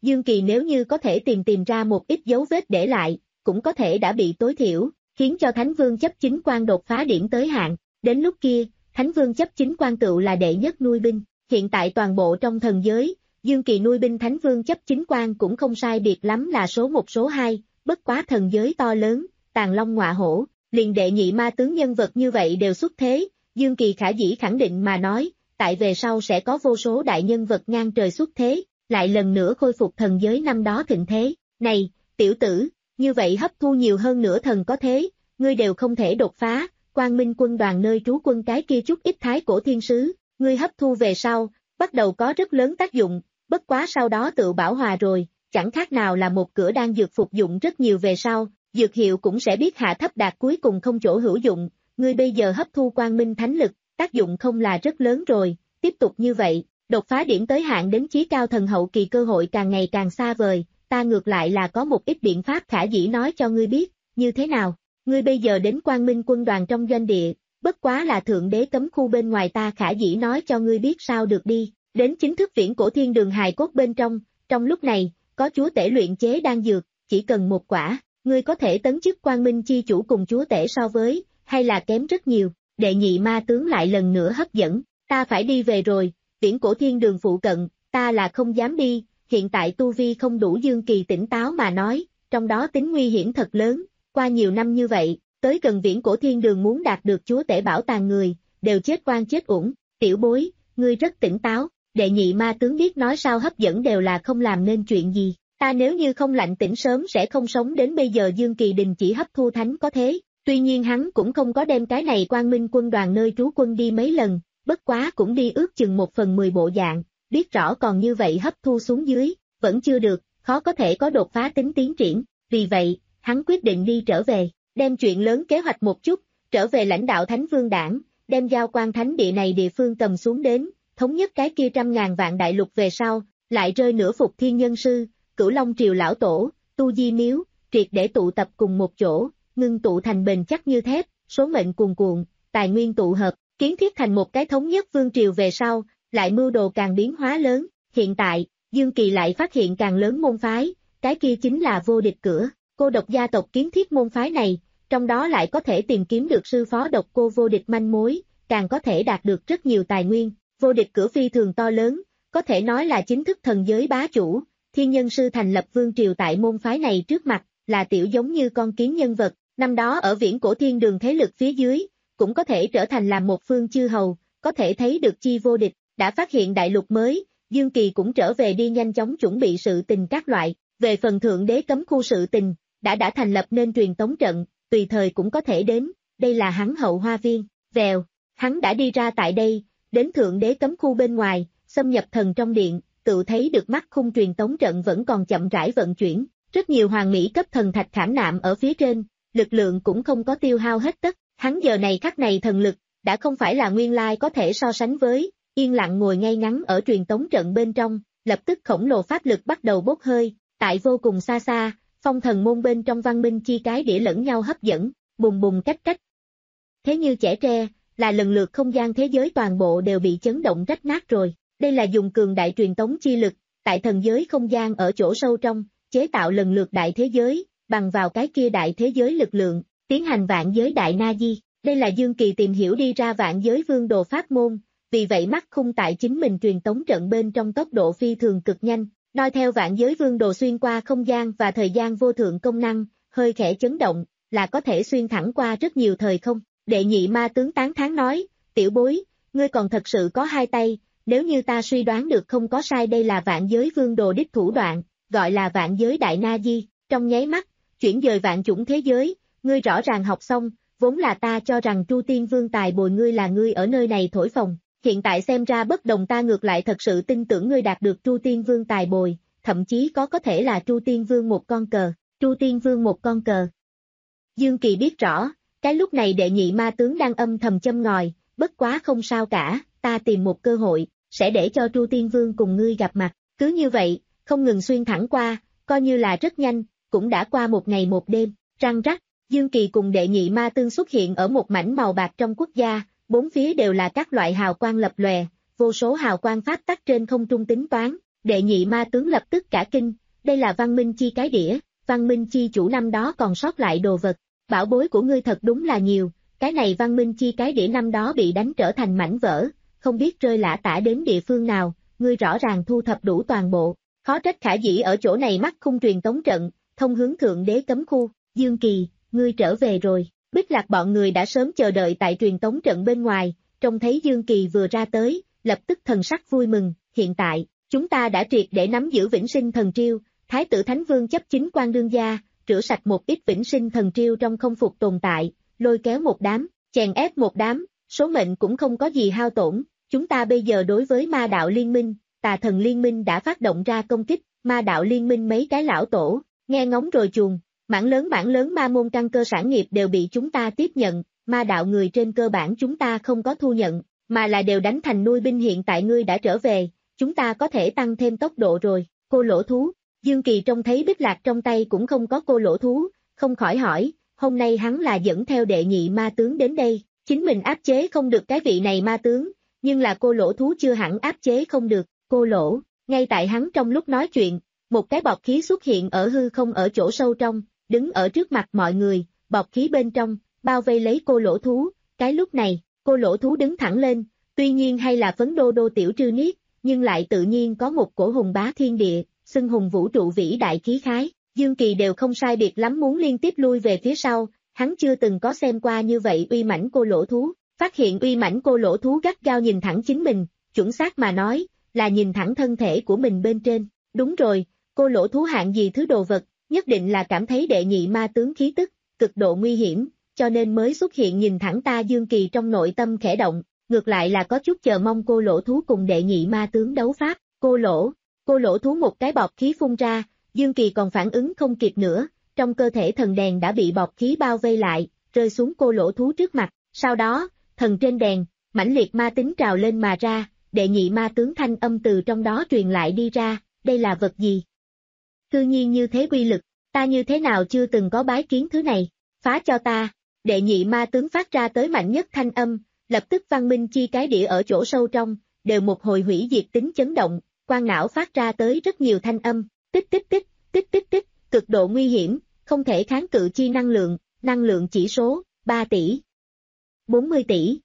Dương Kỳ nếu như có thể tìm tìm ra một ít dấu vết để lại, cũng có thể đã bị tối thiểu, khiến cho Thánh Vương chấp chính quan đột phá điểm tới hạn. Đến lúc kia, Thánh Vương chấp chính quan tựu là đệ nhất nuôi binh. Hiện tại toàn bộ trong thần giới, Dương Kỳ nuôi binh Thánh Vương chấp chính quan cũng không sai biệt lắm là số một số hai, bất quá thần giới to lớn, tàn long ngọa hổ, liền đệ nhị ma tướng nhân vật như vậy đều xuất thế, Dương Kỳ khả dĩ khẳng định mà nói, tại về sau sẽ có vô số đại nhân vật ngang trời xuất thế, lại lần nữa khôi phục thần giới năm đó thịnh thế. Này, tiểu tử, như vậy hấp thu nhiều hơn nửa thần có thế, ngươi đều không thể đột phá, Quang Minh quân đoàn nơi trú quân cái kia chút ít thái cổ thiên sứ, ngươi hấp thu về sau, bắt đầu có rất lớn tác dụng, bất quá sau đó tự bảo hòa rồi, chẳng khác nào là một cửa đan dược phục dụng rất nhiều về sau, dược hiệu cũng sẽ biết hạ thấp đạt cuối cùng không chỗ hữu dụng, ngươi bây giờ hấp thu Quang Minh thánh lực, tác dụng không là rất lớn rồi, tiếp tục như vậy, đột phá điểm tới hạn đến chí cao thần hậu kỳ cơ hội càng ngày càng xa vời, ta ngược lại là có một ít biện pháp khả dĩ nói cho ngươi biết, như thế nào, ngươi bây giờ đến Quang Minh quân đoàn trong doanh địa, bất quá là thượng đế cấm khu bên ngoài ta khả dĩ nói cho ngươi biết sao được đi, đến chính thức viễn cổ thiên đường hài cốt bên trong, trong lúc này, có chúa tể luyện chế đan dược, chỉ cần một quả, ngươi có thể tấn chức Quang Minh chi chủ cùng chúa tể so với, hay là kém rất nhiều, đệ nhị ma tướng lại lần nữa hấp dẫn, ta phải đi về rồi, viễn cổ thiên đường phụ cận, ta là không dám đi, hiện tại tu vi không đủ. Dương Kỳ tỉnh táo mà nói, trong đó tính nguy hiểm thật lớn, qua nhiều năm như vậy, tới gần viễn cổ thiên đường muốn đạt được chúa tể bảo tàng người, đều chết oan chết uổng, tiểu bối, ngươi rất tỉnh táo, đệ nhị ma tướng biết nói sao hấp dẫn đều là không làm nên chuyện gì, ta nếu như không lạnh tỉnh sớm sẽ không sống đến bây giờ. Dương Kỳ đình chỉ hấp thu thánh có thế, tuy nhiên hắn cũng không có đem cái này Quang Minh quân đoàn nơi trú quân đi mấy lần, bất quá cũng đi ước chừng một phần mười bộ dạng, biết rõ còn như vậy hấp thu xuống dưới, vẫn chưa được, khó có thể có đột phá tính tiến triển, vì vậy, hắn quyết định đi trở về, đem chuyện lớn kế hoạch một chút, trở về lãnh đạo Thánh Vương Đảng, đem giao quan thánh địa này địa phương cầm xuống đến, thống nhất cái kia trăm ngàn vạn đại lục về sau, lại rơi nửa phục thiên nhân sư, Cửu Long triều lão tổ, tu di miếu, triệt để tụ tập cùng một chỗ, ngưng tụ thành bền chắc như thép, số mệnh cuồn cuộn, tài nguyên tụ hợp, kiến thiết thành một cái thống nhất vương triều về sau, lại mưu đồ càng biến hóa lớn, hiện tại, Dương Kỳ lại phát hiện càng lớn môn phái, cái kia chính là vô địch cửa, cô độc gia tộc kiến thiết môn phái này, trong đó lại có thể tìm kiếm được sư phó độc cô vô địch manh mối, càng có thể đạt được rất nhiều tài nguyên, vô địch cửa phi thường to lớn, có thể nói là chính thức thần giới bá chủ, thiên nhân sư thành lập vương triều tại môn phái này trước mặt, là tiểu giống như con kiến nhân vật, năm đó ở viễn cổ thiên đường thế lực phía dưới, cũng có thể trở thành làm một phương chư hầu, có thể thấy được chi vô địch, đã phát hiện đại lục mới, Dương Kỳ cũng trở về đi nhanh chóng chuẩn bị sự tình các loại, về phần thượng đế cấm khu sự tình, đã đã thành lập nên truyền tống trận, tùy thời cũng có thể đến, đây là hắn hậu hoa viên, vèo, hắn đã đi ra tại đây, đến thượng đế cấm khu bên ngoài, xâm nhập thần trong điện, tự thấy được mắt khung truyền tống trận vẫn còn chậm rãi vận chuyển, rất nhiều hoàng mỹ cấp thần thạch khảm nạm ở phía trên, lực lượng cũng không có tiêu hao hết tất, hắn giờ này khắc này thần lực, đã không phải là nguyên lai có thể so sánh với, yên lặng ngồi ngay ngắn ở truyền tống trận bên trong, lập tức khổng lồ pháp lực bắt đầu bốc hơi, tại vô cùng xa xa, phong thần môn bên trong văn minh chi cái đĩa lẫn nhau hấp dẫn, bùng bùng cách cách. Thế như chẻ tre, là lần lượt không gian thế giới toàn bộ đều bị chấn động rách nát rồi, đây là dùng cường đại truyền tống chi lực, tại thần giới không gian ở chỗ sâu trong, chế tạo lần lượt đại thế giới, bằng vào cái kia đại thế giới lực lượng, tiến hành vạn giới đại na di, đây là Dương Kỳ tìm hiểu đi ra vạn giới vương đồ pháp môn, vì vậy mắt khung tại chính mình truyền tống trận bên trong tốc độ phi thường cực nhanh, noi theo vạn giới vương đồ xuyên qua không gian và thời gian vô thượng công năng, hơi khẽ chấn động, là có thể xuyên thẳng qua rất nhiều thời không, đệ nhị ma tướng tán thán nói, tiểu bối, ngươi còn thật sự có hai tay, nếu như ta suy đoán được không có sai đây là vạn giới vương đồ đích thủ đoạn, gọi là vạn giới đại na di, trong nháy mắt, chuyển dời vạn chủng thế giới, ngươi rõ ràng học xong, vốn là ta cho rằng Tru Tiên Vương tài bồi ngươi là ngươi ở nơi này thổi phồng, hiện tại xem ra bất đồng ta ngược lại thật sự tin tưởng ngươi đạt được Tru Tiên Vương tài bồi, thậm chí có có thể là Tru Tiên Vương một con cờ, Tru Tiên Vương một con cờ. Dương Kỳ biết rõ, cái lúc này đệ nhị ma tướng đang âm thầm châm ngòi, bất quá không sao cả, ta tìm một cơ hội, sẽ để cho Tru Tiên Vương cùng ngươi gặp mặt, cứ như vậy, không ngừng xuyên thẳng qua, coi như là rất nhanh, cũng đã qua một ngày một đêm, răng rắc, Dương Kỳ cùng đệ nhị ma tương xuất hiện ở một mảnh màu bạc trong quốc gia, bốn phía đều là các loại hào quang lập lòe, vô số hào quang pháp tắc trên không trung tính toán, Đệ nhị ma tướng lập tức cả kinh, đây là Văn Minh Chi cái đĩa, Văn Minh Chi chủ năm đó còn sót lại đồ vật, bảo bối của ngươi thật đúng là nhiều, cái này Văn Minh Chi cái đĩa năm đó bị đánh trở thành mảnh vỡ, không biết rơi lả tả đến địa phương nào, ngươi rõ ràng thu thập đủ toàn bộ, khó trách Khả Dĩ ở chỗ này mắc khung truyền tống trận, thông hướng thượng đế cấm khu, Dương Kỳ, ngươi trở về rồi, Bích Lạc bọn người đã sớm chờ đợi tại truyền tống trận bên ngoài, trông thấy Dương Kỳ vừa ra tới, lập tức thần sắc vui mừng, hiện tại, chúng ta đã triệt để nắm giữ vĩnh sinh thần triêu, Thái tử Thánh Vương chấp chính quan đương gia, rửa sạch một ít vĩnh sinh thần triêu trong không phục tồn tại, lôi kéo một đám, chèn ép một đám, số mệnh cũng không có gì hao tổn, chúng ta bây giờ đối với ma đạo liên minh, tà thần liên minh đã phát động ra công kích, ma đạo liên minh mấy cái lão tổ, nghe ngóng rồi chuồng, mảng lớn mảng lớn ma môn căn cơ sản nghiệp đều bị chúng ta tiếp nhận, ma đạo người trên cơ bản chúng ta không có thu nhận, mà là đều đánh thành nuôi binh hiện tại ngươi đã trở về, chúng ta có thể tăng thêm tốc độ rồi, cô lỗ thú, Dương Kỳ trông thấy Bích Lạc trong tay cũng không có cô lỗ thú, không khỏi hỏi, hôm nay hắn là dẫn theo đệ nhị ma tướng đến đây, chính mình áp chế không được cái vị này ma tướng, nhưng là cô lỗ thú chưa hẳn áp chế không được, cô lỗ, ngay tại hắn trong lúc nói chuyện, một cái bọt khí xuất hiện ở hư không ở chỗ sâu trong, đứng ở trước mặt mọi người, bọt khí bên trong, bao vây lấy cô lỗ thú, cái lúc này, cô lỗ thú đứng thẳng lên, tuy nhiên hay là phấn đô đô tiểu trư niết, nhưng lại tự nhiên có một cổ hùng bá thiên địa, xưng hùng vũ trụ vĩ đại khí khái, Dương Kỳ đều không sai biệt lắm muốn liên tiếp lui về phía sau, hắn chưa từng có xem qua như vậy uy mãnh cô lỗ thú, phát hiện uy mãnh cô lỗ thú gắt gao nhìn thẳng chính mình, chuẩn xác mà nói, là nhìn thẳng thân thể của mình bên trên, đúng rồi, cô lỗ thú hạng gì thứ đồ vật, nhất định là cảm thấy đệ nhị ma tướng khí tức, cực độ nguy hiểm, cho nên mới xuất hiện nhìn thẳng ta. Dương Kỳ trong nội tâm khẽ động, ngược lại là có chút chờ mong cô lỗ thú cùng đệ nhị ma tướng đấu pháp, cô lỗ, cô lỗ thú một cái bọt khí phun ra, Dương Kỳ còn phản ứng không kịp nữa, trong cơ thể thần đèn đã bị bọt khí bao vây lại, rơi xuống cô lỗ thú trước mặt, sau đó, thần trên đèn, mãnh liệt ma tính trào lên mà ra, đệ nhị ma tướng thanh âm từ trong đó truyền lại đi ra, đây là vật gì? Cư nhiên như thế uy lực, ta như thế nào chưa từng có bái kiến thứ này, phá cho ta, đệ nhị ma tướng phát ra tới mạnh nhất thanh âm, lập tức Văn Minh Chi cái đĩa ở chỗ sâu trong, đều một hồi hủy diệt tính chấn động, quan não phát ra tới rất nhiều thanh âm, tích tích tích, tích tích tích, cực độ nguy hiểm, không thể kháng cự chi năng lượng, năng lượng chỉ số, ba tỷ, bốn mươi tỷ,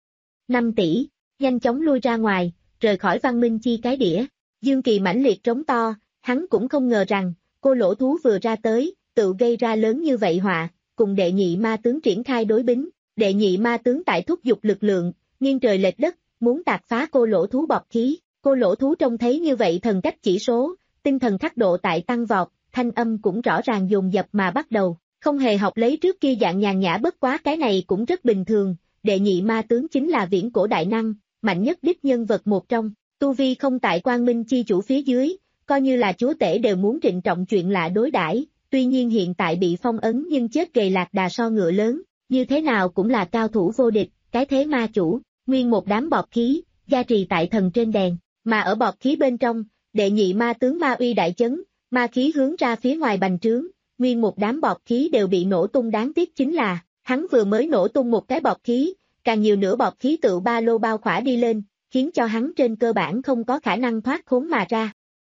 năm tỷ, nhanh chóng lui ra ngoài, rời khỏi Văn Minh Chi cái đĩa, Dương Kỳ mãnh liệt trống to, hắn cũng không ngờ rằng, cô lỗ thú vừa ra tới, tự gây ra lớn như vậy họa, cùng đệ nhị ma tướng triển khai đối bính, đệ nhị ma tướng tại thúc giục lực lượng, nghiêng trời lệch đất, muốn tạc phá cô lỗ thú bọt khí, cô lỗ thú trông thấy như vậy thần cách chỉ số, tinh thần khắc độ tại tăng vọt, thanh âm cũng rõ ràng dồn dập mà bắt đầu, không hề học lấy trước kia dạng nhàn nhã, bất quá cái này cũng rất bình thường, đệ nhị ma tướng chính là viễn cổ đại năng, mạnh nhất đích nhân vật một trong, tu vi không tại Quang Minh Chi chủ phía dưới, coi như là chúa tể đều muốn trịnh trọng chuyện lạ đối đãi. Tuy nhiên hiện tại bị phong ấn nhưng chết gầy lạc đà so ngựa lớn, như thế nào cũng là cao thủ vô địch, cái thế ma chủ, nguyên một đám bọt khí, gia trì tại thần trên đèn, mà ở bọt khí bên trong, đệ nhị ma tướng ma uy đại chấn, ma khí hướng ra phía ngoài bành trướng, nguyên một đám bọt khí đều bị nổ tung, đáng tiếc chính là, hắn vừa mới nổ tung một cái bọt khí, càng nhiều nữa bọt khí tự ba lô bao khỏa đi lên, khiến cho hắn trên cơ bản không có khả năng thoát khốn mà ra.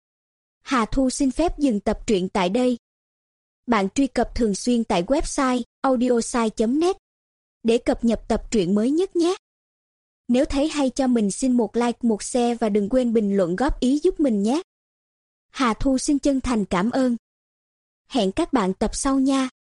Hà Thu xin phép dừng tập truyện tại đây. Bạn truy cập thường xuyên tại website audiosai chấm net để cập nhật tập truyện mới nhất nhé. Nếu thấy hay cho mình xin một like, một share và đừng quên bình luận góp ý giúp mình nhé. Hà Thu xin chân thành cảm ơn. Hẹn các bạn tập sau nha.